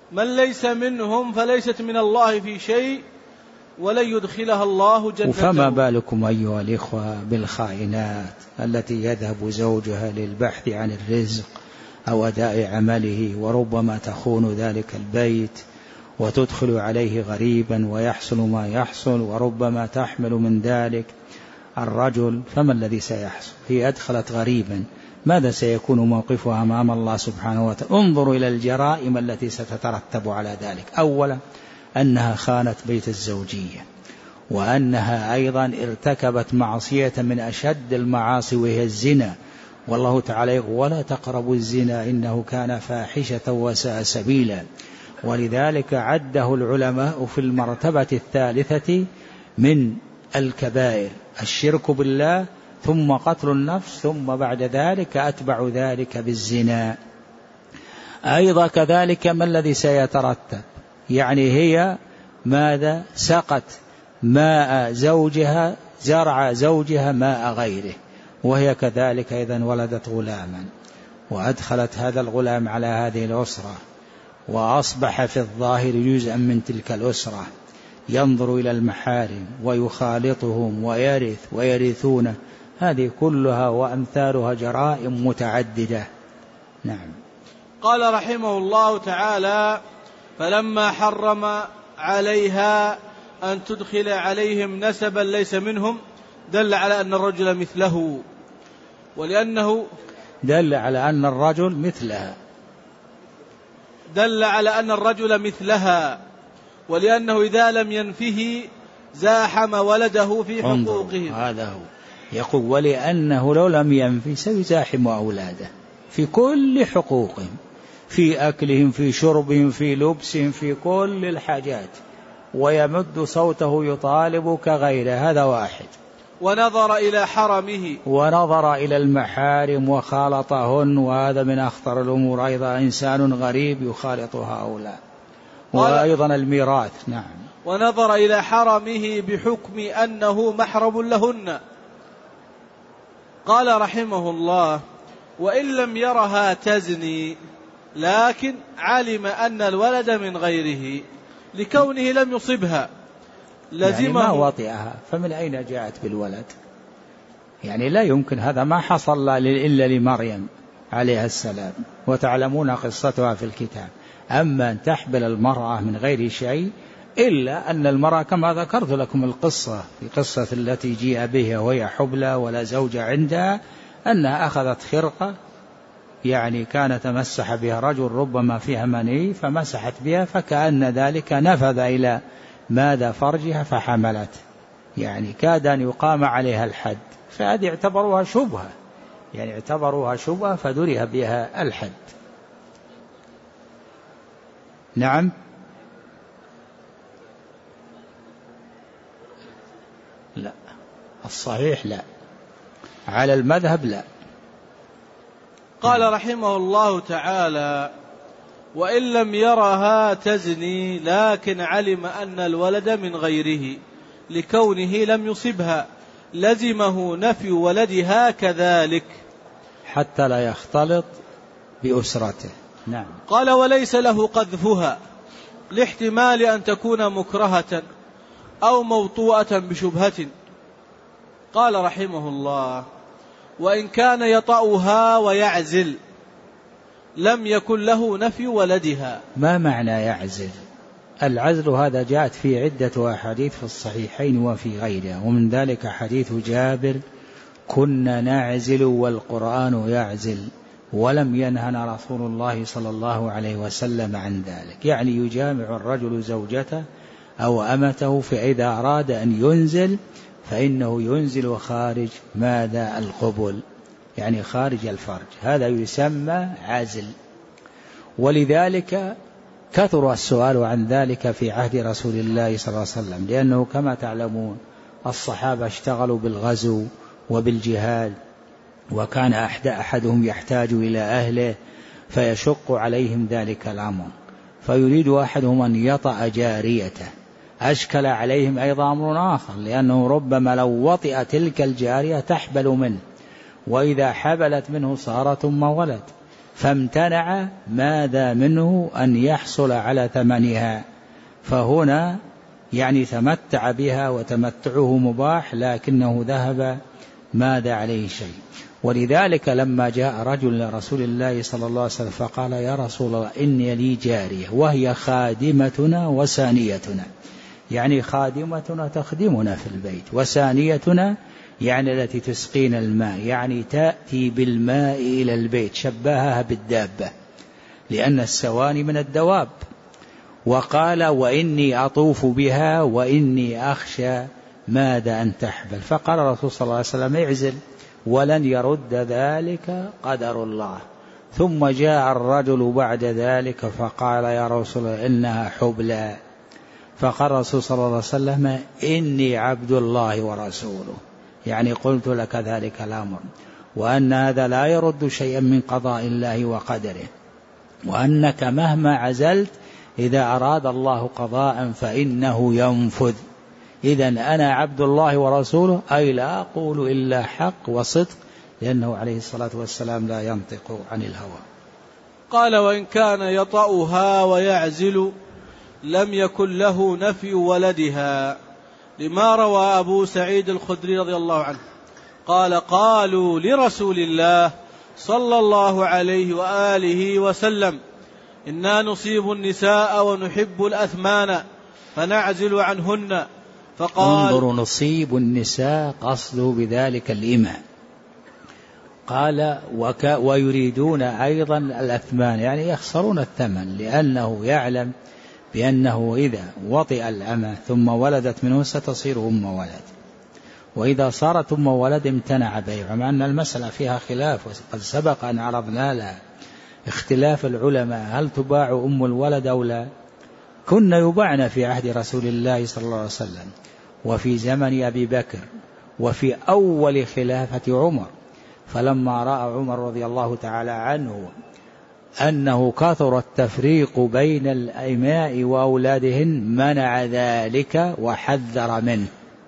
من ليس منهم فليست من الله في شيء ولن يدخلها الله جنته. فما بالكم أيها الإخوة بالخائنات التي يذهب زوجها للبحث عن الرزق أو أداء عمله، وربما تخون ذلك البيت وتدخل عليه غريبا ويحصل ما يحصل، وربما تحمل من ذلك الرجل، فما الذي سيحصل؟ هي أدخلت غريبا، ماذا سيكون موقفها أمام الله سبحانه وتعالى؟ انظروا إلى الجرائم التي ستترتب على ذلك. أولا أنها خانت بيت الزوجية، وأنها أيضا ارتكبت معصية من أشد المعاصي وهي الزنا، والله تعالى يقول ولا تقربوا الزنا إنه كان فاحشة وساء سبيلا. ولذلك عده العلماء في المرتبة الثالثة من الكبائر الشرك بالله، ثم قتل النفس، ثم بعد ذلك أتبع ذلك بالزنا. أيضا كذلك ما الذي سيترتب؟ يعني هي ماذا؟ سقت ماء زوجها، زرع زوجها ماء غيره، وهي كذلك إذن ولدت غلاما وأدخلت هذا الغلام على هذه الأسرة، وأصبح في الظاهر جزءا من تلك الأسرة، ينظر إلى المحارم ويخالطهم ويرث ويرثونه. هذه كلها وأمثالها جرائم متعددة. نعم. قال رحمه الله تعالى: فلما حرم عليها أن تدخل عليهم نسبا ليس منهم دل على أن الرجل مثله، ولأنه دل على أن الرجل مثلها، دل على أن الرجل مثلها، ولأنه إذا لم ينفه زاحم ولده في حقوقهم. هذا هو يقول ولأنه لو لم ينفي سيزاحم أولاده في كل حقوقهم، في أكلهم، في شربهم، في لبسهم، في كل الحاجات، ويمد صوته يطالب كغيره. هذا واحد. ونظر إلى حرمه، ونظر إلى المحارم وخالطهن، وهذا من أخطر الأمور أيضا، إنسان غريب يخالط هؤلاء. وأيضا الميراث. نعم. ونظر إلى حرمه بحكم أنه محرم لهن. قال رحمه الله: وإن لم يرها تزني لكن علم أن الولد من غيره لكونه لم يصبها لزمه. يعني ما وطئها، فمن أين جاءت بالولد؟ يعني لا يمكن، هذا ما حصل إلا لمريم عليها السلام، وتعلمون قصتها في الكتاب. أما أن تحبل المرأة من غير شيء، إلا أن المرأة كما ذكرت لكم القصة في قصة التي جيء بها وهي حبلى ولا زوج عندها، أنها أخذت خرقة يعني كان تمسح بها رجل ربما فيها مني، فمسحت بها فكأن ذلك نفذ إلى ماذا فرجها فحملت، يعني كاد أن يقام عليها الحد، فهذه اعتبروها شبهة، يعني اعتبروها شبهة فدرها بها الحد. نعم. لا، الصحيح لا، على المذهب لا. قال رحمه الله تعالى: وإن لم يرها تزني لكن علم أن الولد من غيره لكونه لم يصبها لزمه نفي ولدها كذلك حتى لا يختلط بأسرته. نعم. قال: وليس له قذفها لاحتمال أن تكون مكرهة أو موطوءة بشبهة. قال رحمه الله: وإن كان يطأها ويعزل لم يكن له نفي ولدها. ما معنى يعزل؟ العزل هذا جاءت فيه عدة أحاديث في الصحيحين وفي غيرها، ومن ذلك حديث جابر: كنا نعزل والقرآن يعزل ولم ينهنا رسول الله صلى الله عليه وسلم عن ذلك. يعني يجامع الرجل زوجته أو أمته، فإذا أراد أن ينزل فإنه ينزل خارج ماذا؟ القبل، يعني خارج الفرج، هذا يسمى عزل. ولذلك كثر السؤال عن ذلك في عهد رسول الله صلى الله عليه وسلم، لأنه كما تعلمون الصحابة اشتغلوا بالغزو وبالجهاد، وكان أحدهم يحتاج إلى أهله فيشق عليهم ذلك الأمر، فيريد أحدهم أن يطأ جاريته. أشكل عليهم أيضا أمر آخر، لأنه ربما لو وطئ تلك الجارية تحبل منه، وإذا حبلت منه صارت أم ولد، فامتنع ماذا منه أن يحصل على ثمنها، فهنا يعني تمتع بها وتمتعه مباح، لكنه ذهب ماذا عليه شيء. ولذلك لما جاء رجل لرسول الله صلى الله عليه وسلم فقال يا رسول الله إني لي جارية وهي خادمتنا وسانيتنا، يعني خادمتنا تخدمنا في البيت، وسانيتنا يعني التي تسقينا الماء، يعني تأتي بالماء إلى البيت، شبهها بالدابة لأن السواني من الدواب. وقال وإني أطوف بها وإني أخشى ماذا أن تحبل. فقال الرسول صلى الله عليه وسلم اعزل، ولن يرد ذلك قدر الله. ثم جاء الرجل بعد ذلك فقال يا رسول الله إنها حبلى. فقال الرسول صلى الله عليه وسلم إني عبد الله ورسوله، يعني قلت لك ذلك الأمر، وأن هذا لا يرد شيئا من قضاء الله وقدره، وأنك مهما عزلت إذا أراد الله قضاء فإنه ينفذ. إذن أنا عبد الله ورسوله، أي لا أقول إلا حق وصدق، لأنه عليه الصلاة والسلام لا ينطق عن الهوى. قال وإن كان يطأها ويعزل لم يكن له نفي ولدها، لما روى أبو سعيد الخدري رضي الله عنه قال قالوا لرسول الله صلى الله عليه وآله وسلم إنا نصيب النساء ونحب الأثمان فنعزل عنهن، فقال انظروا نصيب النساء قصده بذلك الإماء. قال ويريدون أيضا الأثمان، يعني يخسرون الثمن، لأنه يعلم بأنه إذا وطئ الأمة ثم ولدت منه ستصير أم ولد، وإذا صارت أم ولد امتنع بيعها، مع أن المسألة فيها خلاف وقد سبق أن عرضنا لها اختلاف العلماء هل تباع أم الولد أو لا. كنا يباعن في عهد رسول الله صلى الله عليه وسلم وفي زمن أبي بكر وفي أول خلافة عمر. فلما رأى عمر رضي الله تعالى عنه أنه كثر التفريق بين الإماء وأولادهن منع ذلك وحذر منه،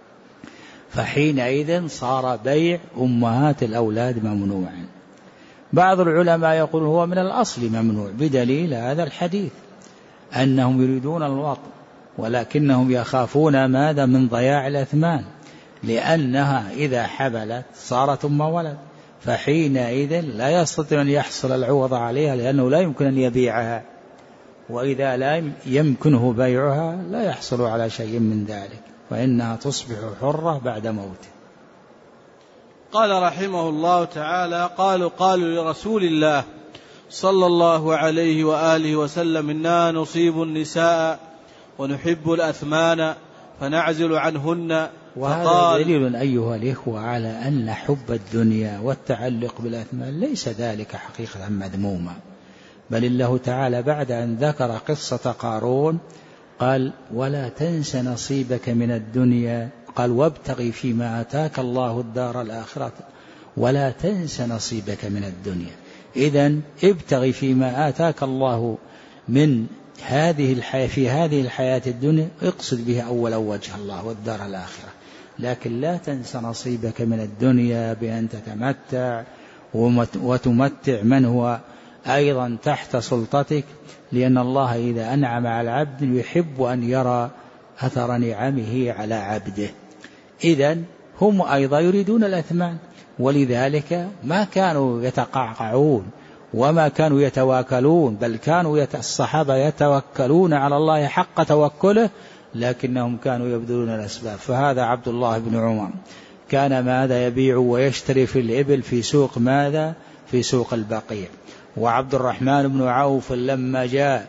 فحينئذ صار بيع أمهات الأولاد ممنوعا. بعض العلماء يقول هو من الأصل ممنوع بدليل هذا الحديث أنهم يريدون الوطء، ولكنهم يخافون ماذا من ضياع الأثمان، لأنها إذا حبلت صارت أم ولد، فحينئذ لا يستطيع أن يحصل العوض عليها لأنه لا يمكن أن يبيعها، وإذا لا يمكنه بيعها لا يحصل على شيء من ذلك، فإنها تصبح حرة بعد موته. قال رحمه الله تعالى قالوا لرسول الله صلى الله عليه وآله وسلم إنا نصيب النساء ونحب الأثمان فنعزل عنهن. وهذا دليل أيها الإخوة على أن حب الدنيا والتعلق بالأثمان ليس ذلك حقيقة مذموما، بل الله تعالى بعد أن ذكر قصة قارون قال ولا تنس نصيبك من الدنيا، قال وابتغي فيما آتاك الله الدار الآخرة ولا تنس نصيبك من الدنيا. إذن ابتغي فيما آتاك الله من هذه الحياة في هذه الحياة الدنيا، اقصد بها أولا وجه الله والدار الآخرة، لكن لا تنس نصيبك من الدنيا بأن تتمتع وتمتع من هو أيضا تحت سلطتك، لأن الله إذا أنعم على العبد يحب أن يرى أثر نعمه على عبده. إذن هم أيضا يريدون الأثمان، ولذلك ما كانوا يتقعقعون وما كانوا يتواكلون، بل كانوا الصحابة يتوكلون على الله حق توكله، لكنهم كانوا يبذلون الأسباب. فهذا عبد الله بن عمر كان ماذا يبيع ويشتري في الإبل في سوق ماذا في سوق البقيع. وعبد الرحمن بن عوف لما جاء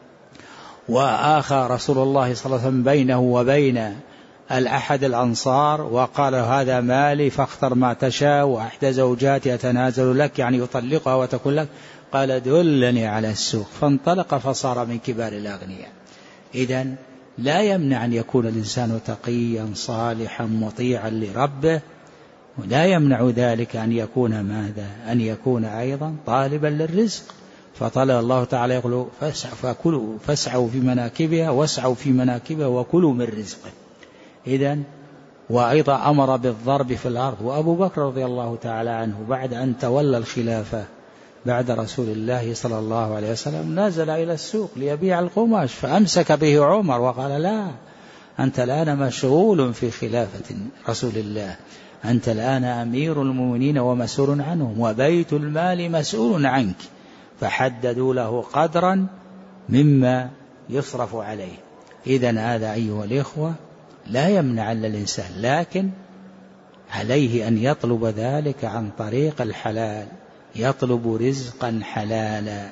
وآخى رسول الله صلى الله عليه وسلم بينه وبين الأحد الأنصار وقال هذا مالي فاختر ما تشاء، وأحدى زوجاتي أتنازل لك يعني يطلقها وتكون لك، قال دلني على السوق، فانطلق فصار من كبار الأغنياء. إذن لا يمنع أن يكون الإنسان تقيا صالحا مطيعا لربه، ولا يمنع ذلك أن يكون ماذا أن يكون أيضا طالبا للرزق. فطلب الله تعالى يقول فاسعوا في مناكبها واسعوا في مناكبها وكلوا من رزقه. إذن وأيضا أمر بالضرب في الأرض. وأبو بكر رضي الله تعالى عنه بعد أن تولى الخلافة بعد رسول الله صلى الله عليه وسلم نزل إلى السوق ليبيع القماش، فأمسك به عمر وقال: لا، أنت الآن مشغول في خلافة رسول الله، أنت الآن أمير المؤمنين ومسؤول عنهم، وبيت المال مسؤول عنك. فحددوا له قدرا مما يصرف عليه. إذن هذا أيها الإخوة لا يمنع الإنسان، لكن عليه أن يطلب ذلك عن طريق الحلال، يطلب رزقا حلالا.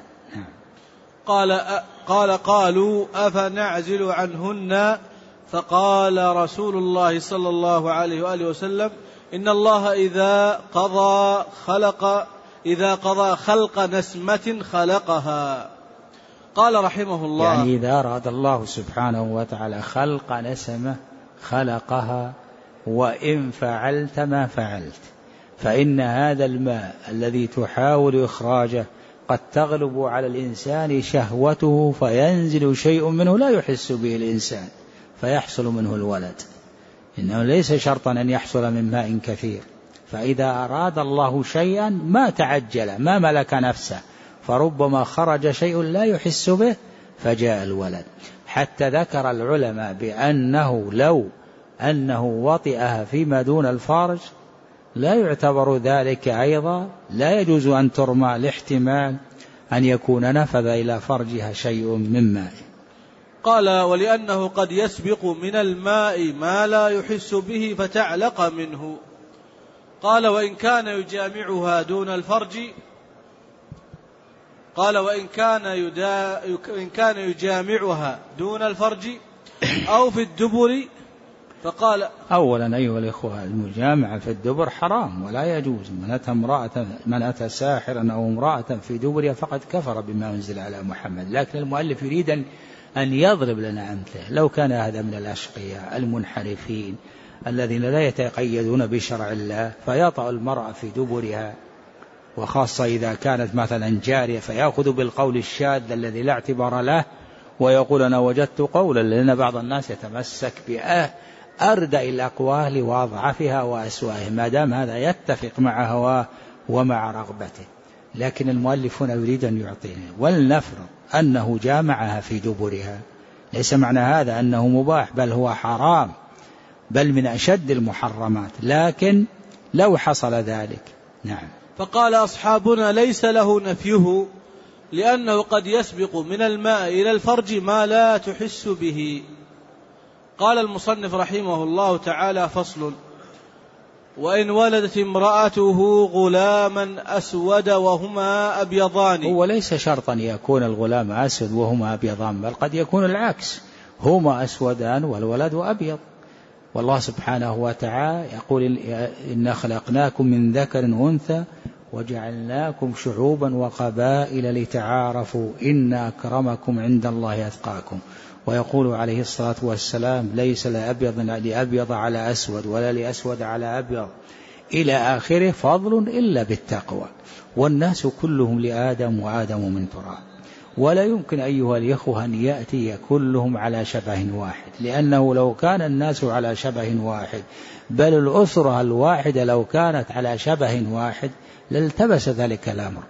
قالوا أفنعزل عنهن؟ فقال رسول الله صلى الله عليه وآله وسلم: إن الله إذا قضى خلق نسمة خلقها. قال رحمه الله: يعني إذا أراد الله سبحانه وتعالى خلق نسمة خلقها، وإن فعلت ما فعلت، فإن هذا الماء الذي تحاول إخراجه قد تغلب على الإنسان شهوته، فينزل شيء منه لا يحس به الإنسان فيحصل منه الولد. إنه ليس شرطا أن يحصل من ماء كثير، فإذا أراد الله شيئا ما تعجل، ما ملك نفسه، فربما خرج شيء لا يحس به فجاء الولد. حتى ذكر العلماء بأنه لو أنه وطئها فيما دون الفارج لا يعتبر ذلك أيضا، لا يجوز أن ترمى لاحتمال أن يكون نفذ إلى فرجها شيء من ماء. قال: ولأنه قد يسبق من الماء ما لا يحس به فتعلق منه. قال: وإن كان يجامعها دون الفرج، قال: وإن كان يجامعها دون الفرج أو في الدبر. فقال: أولا أيها الإخوة، المجامعة في الدبر حرام ولا يجوز. من أتى ساحرا أو امرأة في دبرها فقد كفر بما أنزل على محمد. لكن المؤلف يريد أن يضرب لنا أمثلة. لو كان هذا من الأشقياء المنحرفين الذين لا يتقيدون بشرع الله فيطأ المرأة في دبرها، وخاصة إذا كانت مثلا جارية، فيأخذ بالقول الشاذ الذي لا اعتبار له ويقول: أنا وجدت قولا. لأن بعض الناس يتمسك بأردأ الأقوال وأضعفها وأسوأها ما دام هذا يتفق مع هواه ومع رغبته. لكن المؤلف هنا يريد أن يعطينا، ولنفرض أنه جامعها في دبرها، ليس معنى هذا أنه مباح، بل هو حرام، بل من أشد المحرمات، لكن لو حصل ذلك. نعم. فقال أصحابنا: ليس له نفيه، لأنه قد يسبق من الماء إلى الفرج ما لا تحس به. قال المصنف رحمه الله تعالى: فصل: وإن ولدت امرأته غلاما أسود وهما أبيضان. هو ليس شرطا يكون الغلام أسود وهما أبيضان، بل قد يكون العكس، هما أسودان والولد أبيض. والله سبحانه وتعالى يقول: إنا خلقناكم من ذكر أنثى وجعلناكم شعوبا وقبائل لتعارفوا إن أكرمكم عند الله أتقاكم. ويقول عليه الصلاة والسلام: ليس لأبيض على أسود ولا لأسود على أبيض إلى آخره، فضل إلا بالتقوى. والناس كلهم لآدم وآدم من تراب. ولا يمكن أيها الإخوة أن يأتي كلهم على شبه واحد، لأنه لو كان الناس على شبه واحد، بل الأسرة الواحدة لو كانت على شبه واحد لالتبس ذلك الأمر.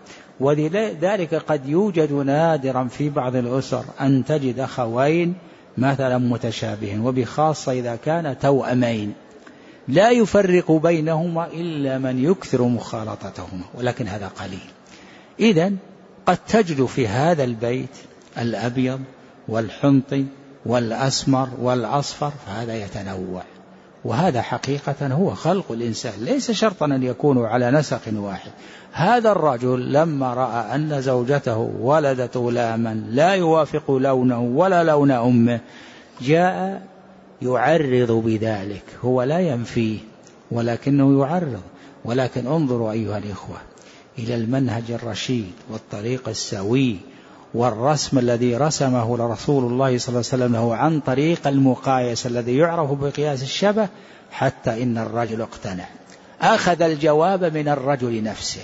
ولذلك قد يوجد نادرا في بعض الأسر أن تجد أخوين مثلا متشابهين، وبخاصة إذا كان توأمين لا يفرق بينهما إلا من يكثر مخالطتهما، ولكن هذا قليل. إذن قد تجد في هذا البيت الأبيض والحنطي والأسمر والأصفر، فهذا يتنوع، وهذا حقيقة هو خلق الإنسان، ليس شرطا أن يكونوا على نسق واحد. هذا الرجل لما رأى أن زوجته ولدت غلاما لا يوافق لونه ولا لون أمه جاء يعرض بذلك، هو لا ينفيه ولكنه يعرض. ولكن انظروا أيها الإخوة إلى المنهج الرشيد والطريق السوي والرسم الذي رسمه لرسول الله صلى الله عليه وسلم له عن طريق المقايسة الذي يعرف بقياس الشبه، حتى إن الرجل اقتنع، أخذ الجواب من الرجل نفسه،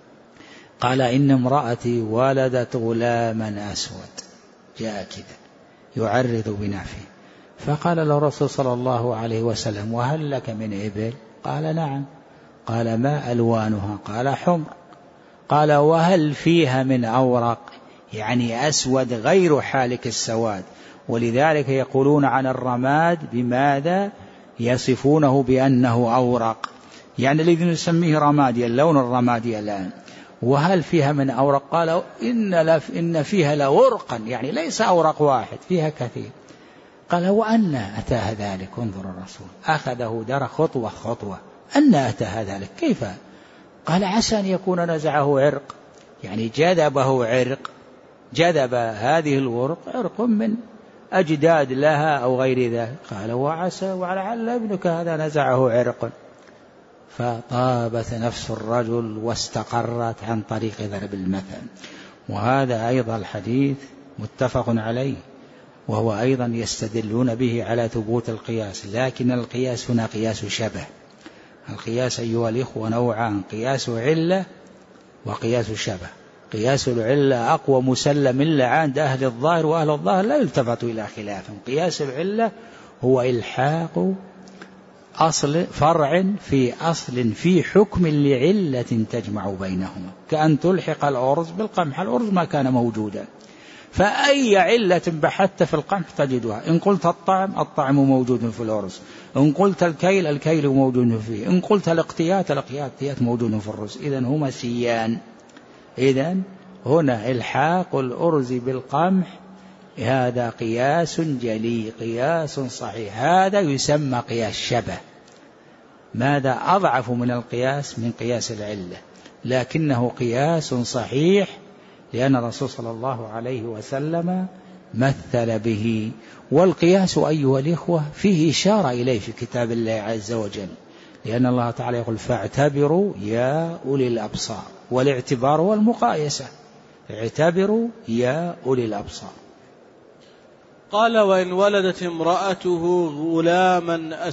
قال: إن امرأتي ولدت غلاما أسود، جاء كذا يعرض بنفسه. فقال له الرسول صلى الله عليه وسلم: وهل لك من إبل؟ قال: نعم. قال: ما ألوانها؟ قال: حمر. قال وهل فيها من أورق، يعني أسود غير حالك السواد. ولذلك يقولون عن الرماد بماذا يصفونه بأنه أورق، يعني الذي نسميه رمادي، اللون الرمادي الآن. وهل فيها من أورق؟ قال إن فيها لورقا، يعني ليس أورق واحد، فيها كثير. قال وأن أتاها ذلك؟ انظر الرسول أخذه در خطوة خطوة، أن أتاها ذلك كيف؟ قال عسى أن يكون نزعه عرق، يعني جذبه عرق، جذب هذه الورق عرق من أجداد لها أو غير ذلك. قال وعسى ولعل ابنك هذا نزعه عرق. فطابت نفس الرجل واستقرت عن طريق ضرب المثل. وهذا أيضا الحديث متفق عليه، وهو أيضا يستدلون به على ثبوت القياس، لكن القياس هنا قياس شبه. القياس أيها الإخوة نوعان، قياس علة وقياس شبه. قياس العلة أقوى مسلم إلا عند أهل الظاهر، وأهل الظاهر لا يلتفت إلى خلافهم. قياس العلة هو إلحاق أصل فرع في أصل في حكم لعلة تجمع بينهما، كأن تلحق الأرز بالقمح، الأرز ما كان موجودا، فأي علة بحثت في القمح تجدها. إن قلت الطعم موجود في الأرز، إن قلت الكيل موجود فيه، إن قلت الاقتيات موجود في الرز. إذن هما سيان. إذن هنا إلحاق الأرز بالقمح هذا قياس جلي، قياس صحيح، هذا يسمى قياس شبه. ماذا أضعف من القياس؟ من قياس العلة، لكنه قياس صحيح، لأن الرسول صلى الله عليه وسلم مثل به. والقياس أيها الإخوة فيه إشارة إليه في كتاب الله عز وجل، لأن الله تعالى يقول فاعتبروا يا أولي الأبصار، والاعتبار والمقايسة، اعتبروا يا أولي الأبصار. قال وإن ولدت امرأته غلاما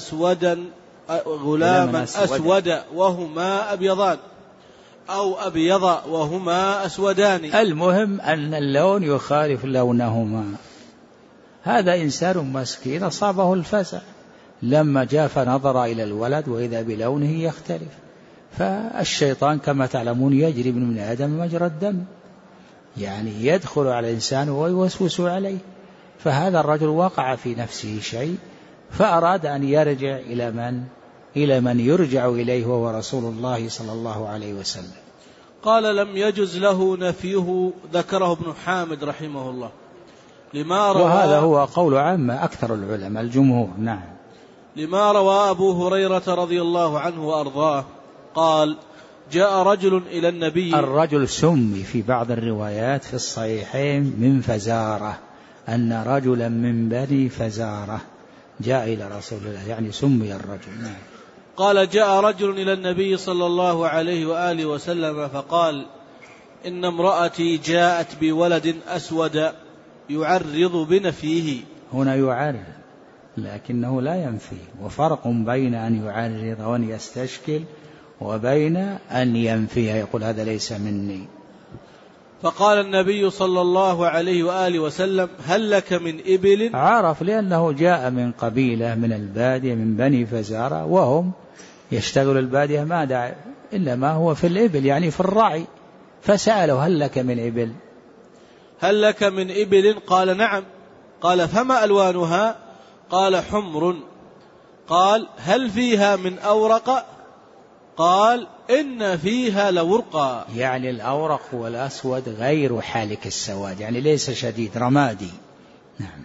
أسود وهما أبيضان، أو أبيض وهما أسودان. المهم أن اللون يخالف لونهما. هذا إنسان مسكين أصابه الفزع لما جاء فنظر إلى الولد وإذا بلونه يختلف. فالشيطان كما تعلمون يجري من آدم مجرى الدم، يعني يدخل على الإنسان ويوسوس عليه. فهذا الرجل وقع في نفسه شيء، فأراد أن يرجع إلى من يرجع إليه، وهو رسول الله صلى الله عليه وسلم. قال لم يجز له نفيه، ذكره ابن حامد رحمه الله لما روى، وهذا هو قول عامة أكثر العلماء الجمهور. نعم. لما روى أبو هريرة رضي الله عنه وأرضاه قال جاء رجل إلى النبي. الرجل سمي في بعض الروايات في الصحيحين من فزارة، أن رجلا من بني فزارة جاء إلى رسول الله، يعني سمي الرجل. نعم. قال جاء رجل إلى النبي صلى الله عليه وآله وسلم فقال إن امرأتي جاءت بولد أسود يعرض بنفيه. هنا يعرض لكنه لا ينفي، وفرق بين أن يعرض وأن يستشكل وبين أن ينفي، يقول هذا ليس مني. فقال النبي صلى الله عليه وآله وسلم هل لك من إبل؟ عرف، لأنه جاء من قبيلة من البادية من بني فزارة، وهم يشتغل البادية ما داعي إلا ما هو في الإبل، يعني في الرعي. فسأله هل لك من إبل؟ هل لك من إبل؟ قال نعم. قال فما ألوانها؟ قال حمر. قال هل فيها من أورق؟ قال إن فيها لورقا. يعني الأورق هو الأسود غير حالك السواد، يعني ليس شديد، رمادي. نعم.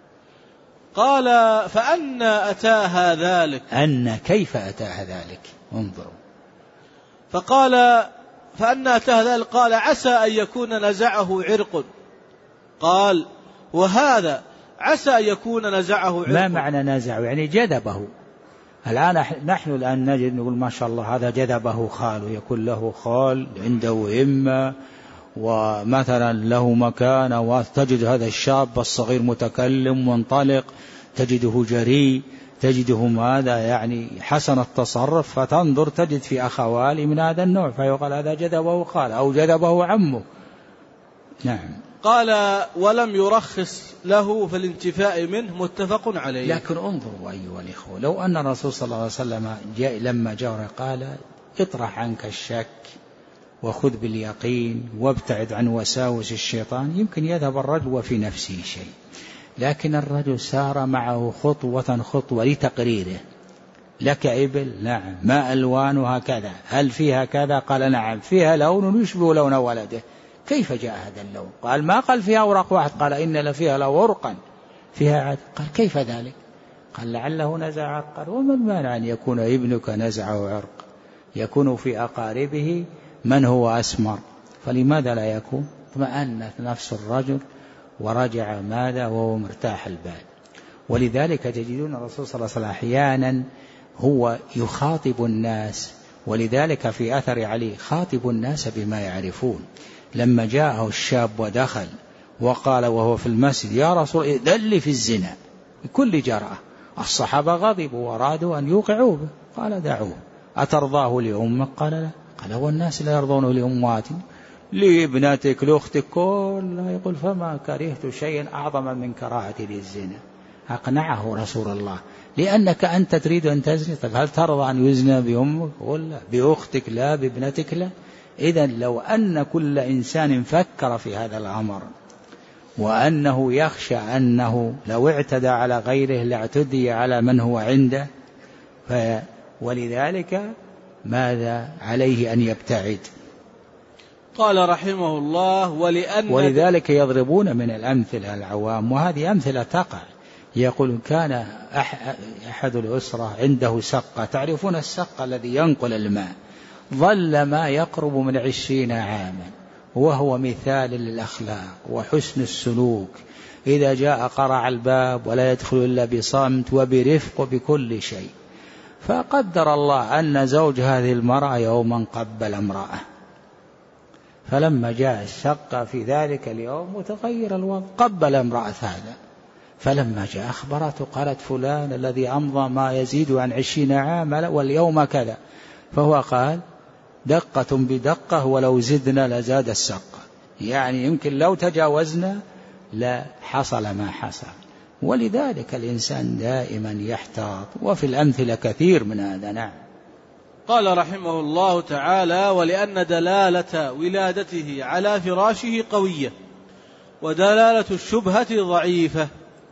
قال فأن أتاها ذلك؟ أن كيف أتاها ذلك؟ انظروا. فقال فأن أتاها ذلك؟ قال عسى أن يكون نزعه عرق. قال وهذا عسى أن يكون نزعه عرق. ما معنى نزعه؟ يعني جذبه. الآن نحن الآن نجد نقول ما شاء الله هذا جذبه خال، يكون له خال عنده همة ومثلا له مكان، وتجد هذا الشاب الصغير متكلم منطلق، تجده جريء، تجده ماذا يعني حسن التصرف، فتنظر تجد في أخوالي من هذا النوع، فيقال هذا جذبه خال أو جذبه عمه. نعم. قال ولم يرخص له في الانتفاء منه، متفق عليه. لكن انظروا أيها الإخوة، لو أن الرسول صلى الله عليه وسلم لما جاء قال اطرح عنك الشك وخذ باليقين وابتعد عن وساوس الشيطان، يمكن يذهب الرجل وفي نفسه شيء. لكن الرجل سار معه خطوة خطوة لتقريره. لك إبل؟ نعم. ما ألوانها كذا؟ هل فيها كذا؟ قال نعم. فيها لون يشبه لون ولده. كيف جاء هذا اللون؟ قال ما قال فيها أورق واحد، قال إن لفيها لورقا فيها عدد. قال كيف ذلك؟ قال لعله نزع عرق. قال وما المانع أن يكون ابنك نزعه عرق؟ يكون في أقاربه من هو أسمر، فلماذا لا يكون؟ اطمأنت نفس الرجل ورجع ماذا وهو مرتاح البال. ولذلك تجدون الرسول صلى الله عليه وسلم أحيانا هو يخاطب الناس، ولذلك في أثر علي خاطب الناس بما يعرفون. لما جاءه الشاب ودخل وقال وهو في المسجد يا رسول إذن لي في الزنا بكل جرأة، الصحابة غضبوا وارادوا أن يوقعوه به، قال دعوه. أترضاه لأمك؟ قال لا. قال والناس لا يرضون لأمواتهم، لابنتك لأختك كلها. يقول فما كرهت شيئا أعظم من كراهتي للزنا. أقنعه رسول الله، لأنك أنت تريد أن تزني، طيب هل ترضى أن يزنى بأمك؟ قل لا. بأختك لا، بابنتك لا. إذن لو أن كل إنسان فكر في هذا الأمر وأنه يخشى أنه لو اعتدى على غيره لاعتدي على من هو عنده، ولذلك ماذا عليه أن يبتعد. قال رحمه الله ولذلك يضربون من الأمثلة العوام، وهذه أمثلة تقع. يقول كان أحد الأسرة عنده سقة، تعرفون السقة الذي ينقل الماء، ظل ما يقرب من 20 عاما، وهو مثال للأخلاق وحسن السلوك. إذا جاء قرع الباب ولا يدخل إلا بصمت وبرفق بكل شيء. فقدر الله أن زوج هذه المرأة يوما قبل امرأة، فلما جاء الشقة في ذلك اليوم متغير الوضع، قبل امرأة هذا. فلما جاء أخبرته قالت فلان الذي أمضى ما يزيد عن 20 عاما واليوم كذا. فهو قال دقة بدقة ولو زدنا لزاد السقة، يعني يمكن لو تجاوزنا لا حصل ما حصل. ولذلك الإنسان دائما يحتاط، وفي الأمثلة كثير من هذا. نعم. قال رحمه الله تعالى ولأن دلالة ولادته على فراشه قوية ودلالة الشبهة ضعيفة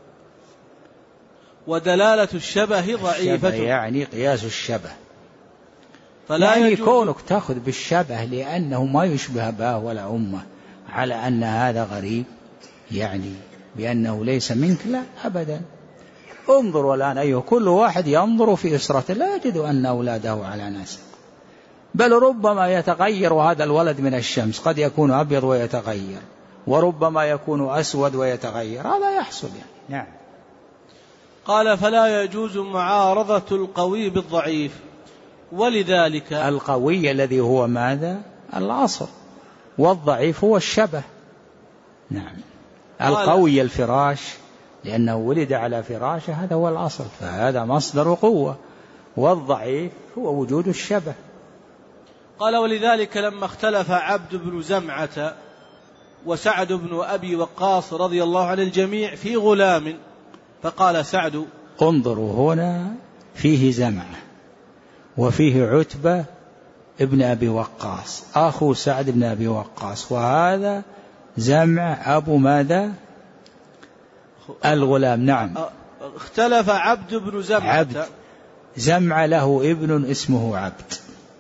ودلالة الشبه ضعيفة، يعني قياس الشبه، يعني كونك تأخذ بالشبه لأنه ما يشبه أباه ولا أمه على أن هذا غريب، يعني بأنه ليس منك، لا أبدا. انظروا الآن أيها كل واحد ينظر في أسرته لا يجد أن أولاده على نسق، بل ربما يتغير هذا الولد من الشمس، قد يكون أبيض ويتغير، وربما يكون أسود ويتغير، هذا يحصل يعني. نعم. قال فلا يجوز معارضة القوي بالضعيف، ولذلك القوي الذي هو ماذا؟ الأصل، والضعيف هو الشبه. نعم. القوي الفراش لأنه ولد على فراشه، هذا هو الأصل، فهذا مصدر قوة، والضعيف هو وجود الشبه. قال ولذلك لما اختلف عبد بن زمعة وسعد بن أبي وقاص رضي الله عن الجميع في غلام، فقال سعد انظروا هنا فيه زمعة وفيه عتبة ابن أبي وقاص أخو سعد بن أبي وقاص، وهذا زمع أبو ماذا؟ الغلام. نعم. اختلف عبد بن زمعة، عبد زمع له ابن اسمه عبد،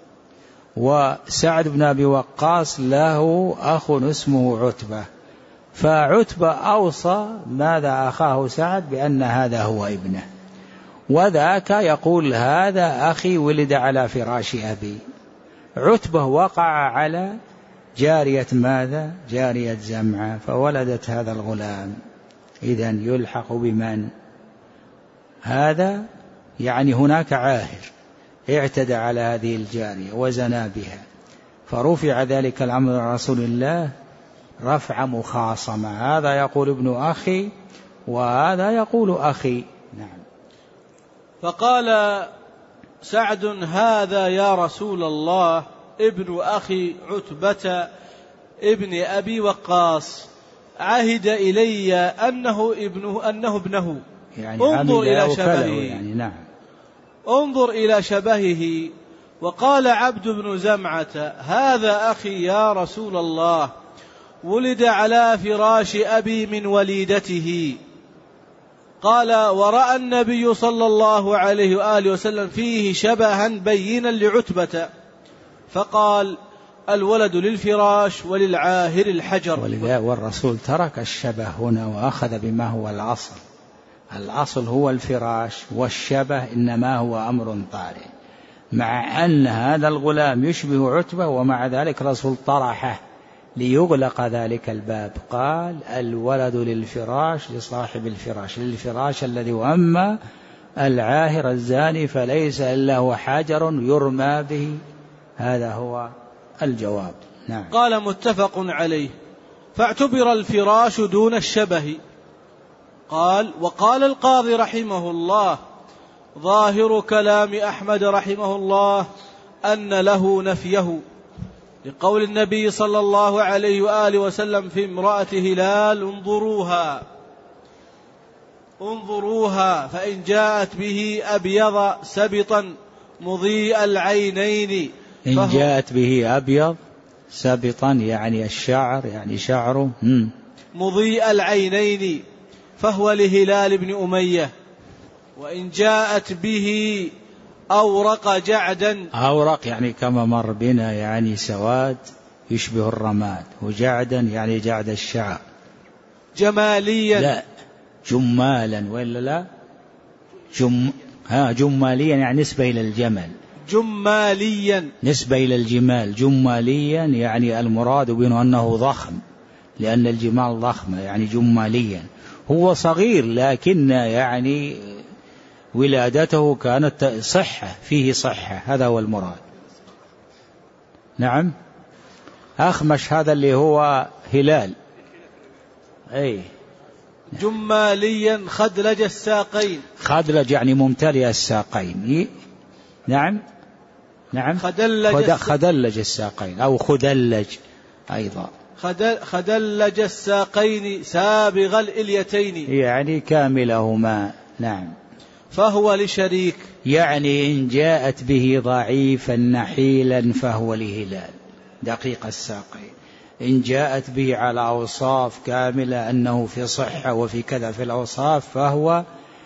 وسعد بن أبي وقاص له أخ اسمه عتبة، فعتبة أوصى ماذا أخاه سعد بأن هذا هو ابنه، وذاك يقول هذا أخي ولد على فراش أبي. عتبة وقع على جارية ماذا؟ جارية زمعة، فولدت هذا الغلام. إذن يلحق بمن؟ هذا يعني هناك عاهر اعتدى على هذه الجارية وزنا بها، فرفع ذلك الأمر رسول الله رفع مخاصمة، هذا يقول ابن أخي وهذا يقول أخي. نعم. فقال سعد هذا يا رسول الله ابن أخي عتبة ابن أبي وقاص، عهد إلي أنه ابنه، يعني انظر إلى شبهه. يعني نعم. انظر إلى شبهه وقال عبد بن زمعة: هذا أخي يا رسول الله، ولد على فراش أبي من وليدته. قال: ورأى النبي صلى الله عليه وآله وسلم فيه شبها بينا لعتبة، فقال: الولد للفراش وللعاهر الحجر. والرسول ترك الشبه هنا وأخذ بما هو الأصل. الأصل هو الفراش، والشبه إنما هو أمر طارئ، مع أن هذا الغلام يشبه عتبة، ومع ذلك الرسول طرحه ليغلق ذلك الباب. قال: الولد للفراش لصاحب الفراش، للفراش الذي وأما العاهر الزاني فليس إلا هو حجر يرمى به. هذا هو الجواب. نعم. قال: متفق عليه. فاعتبر الفراش دون الشبه. قال: وقال القاضي رحمه الله: ظاهر كلام أحمد رحمه الله أن له نفيه، لقول النبي صلى الله عليه وآله وسلم في امرأة هلال: انظروها فإن جاءت به أبيض سبطا مضيء العينين. إن جاءت به أبيض سبطا يعني الشعر، يعني شعره مضيء العينين فهو لهلال بن أمية. وإن جاءت به أورق جعدا، أورق يعني كما مر بنا يعني سواد يشبه الرماد، وجعدا يعني جعد الشعر. جماليا، لا جمالا، وإلا لا جماليا يعني نسبة إلى الجمل. جماليا نسبة إلى الجمال. جماليا يعني المراد بأنه أنه ضخم، لأن الجمال ضخمة، يعني جماليا. هو صغير لكن يعني ولادته كانت صحة، فيه صحة، هذا هو المراد. نعم. أخمش هذا اللي هو هلال. أي جماليا خدلج الساقين. خدلج يعني ممتلئ الساقين. نعم. نعم. خدلج الساقين أو خدلج أيضا. خدلج الساقين سابغ الإليتين يعني كاملهما. نعم. فهو لشريك، يعني إن جاءت به ضعيفا نحيلا فهو لهلال دقيق الساقين. إن جاءت به على أوصاف كاملة أنه في صحة وفي كذا في الأوصاف فهو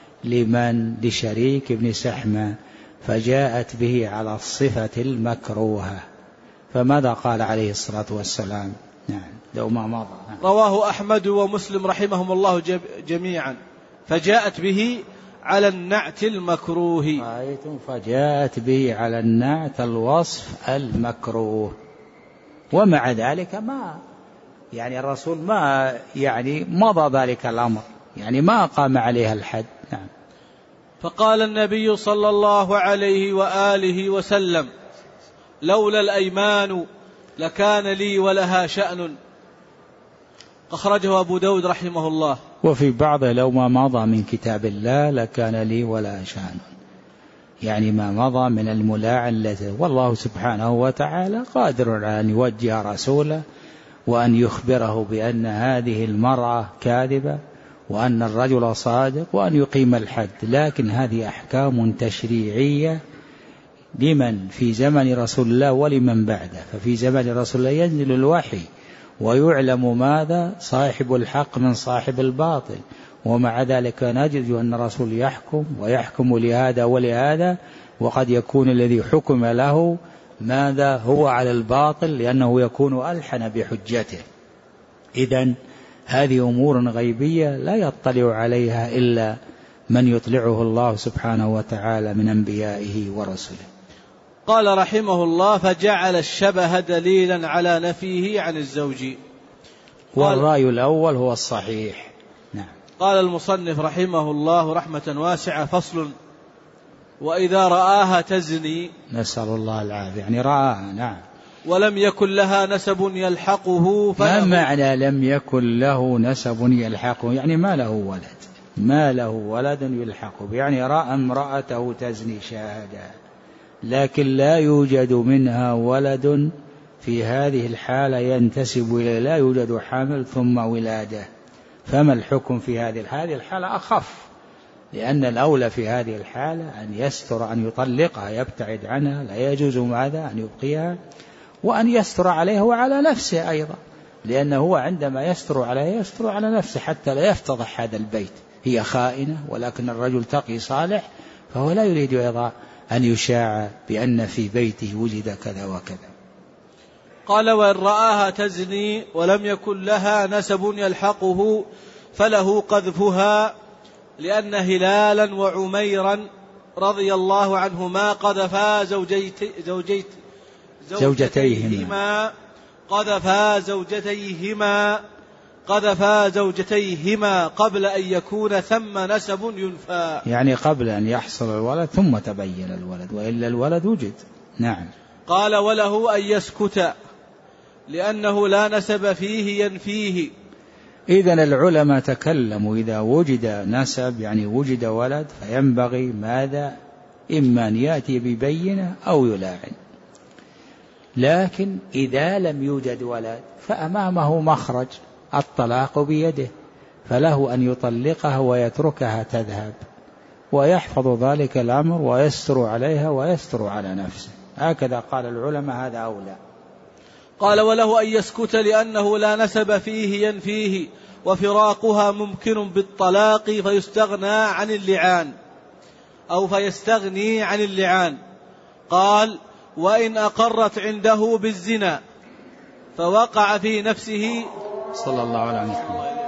لشريك بن سحمة. فجاءت به على الصفة المكروهة. فماذا قال عليه الصلاة والسلام؟ نعم لو ما مضى. رواه أحمد ومسلم رحمهم الله جميعا. فجاءت به على النعت المكروه. فجاءت به على النعت الوصف المكروه. ومع ذلك ما يعني الرسول ما يعني مضى ذلك الأمر، يعني ما قام عليها الحد. نعم. فقال النبي صلى الله عليه وآله وسلم: لولا الأيمان لكان لي ولها شأن. أخرجه أبو داود رحمه الله. وفي بعضه: لو ما مضى من كتاب الله لكان لي ولا شأن، يعني ما مضى من الملاعنة. والله سبحانه وتعالى قادر على أن يوجه رسوله وأن يخبره بأن هذه المرأة كاذبة وأن الرجل صادق وأن يقيم الحد. لكن هذه أحكام تشريعية لمن في زمن رسول الله ولمن بعده. ففي زمن رسول الله ينزل الوحي ويعلم ماذا صاحب الحق من صاحب الباطل، ومع ذلك نجد أن الرسول يحكم ويحكم لهذا ولهذا، وقد يكون الذي حكم له ماذا هو على الباطل لأنه يكون ألحن بحجته. إذن هذه أمور غيبية لا يطلع عليها إلا من يطلعه الله سبحانه وتعالى من أنبيائه ورسله. قال رحمه الله: فجعل الشبه دليلا على نفيه عن الزوج. والرأي الأول هو الصحيح. نعم. قال المصنف رحمه الله رحمة واسعة: فصل: وإذا رآها تزني، نسأل الله العافية، يعني رآها. نعم. ولم يكن لها نسب يلحقه. ما معنى لم يكن له نسب يلحقه؟ يعني ما له ولد، ما له ولد يلحقه، يعني رأى امرأته تزني شاهدا لكن لا يوجد منها ولد في هذه الحالة ينتسب إليه، لا يوجد حمل ثم ولادة. فما الحكم في هذه الحالة؟ أخف، لأن الأولى في هذه الحالة أن يستر، أن يطلقها يبتعد عنها، لا يجوز ماذا أن يبقيها، وأن يستر عليها وعلى نفسه أيضا، لأنه هو عندما يستر عليها يستر على نفسه حتى لا يفتضح هذا البيت. هي خائنة ولكن الرجل تقي صالح، فهو لا يريد أيضا أن يشاع بأن في بيته وجد كذا وكذا. قال: وإن رآها تزني ولم يكن لها نسب يلحقه فله قذفها، لأن هلالا وعميرا رضي الله عنهما قذفا زوجتيهما قبل أن يكون ثم نسب ينفى، يعني قبل أن يحصل الولد ثم تبين الولد، وإلا الولد وجد. نعم. قال: وله أن يسكت لأنه لا نسب فيه ينفيه. إذن العلماء تكلموا إذا وجد نسب يعني وجد ولد فينبغي ماذا؟ إما أن يأتي ببينة أو يلاعن. لكن إذا لم يوجد ولد فأمامه مخرج، الطلاق بيده، فله أن يطلقها ويتركها تذهب، ويحفظ ذلك الأمر ويستر عليها ويستر على نفسه. هكذا قال العلماء، هذا أولى. قال: وله أن يسكت لأنه لا نسب فيه ينفيه، وفراقها ممكن بالطلاق فيستغني عن اللعان. قال: وإن أقرت عنده بالزنا فوقع في نفسه صلى الله عليه وسلم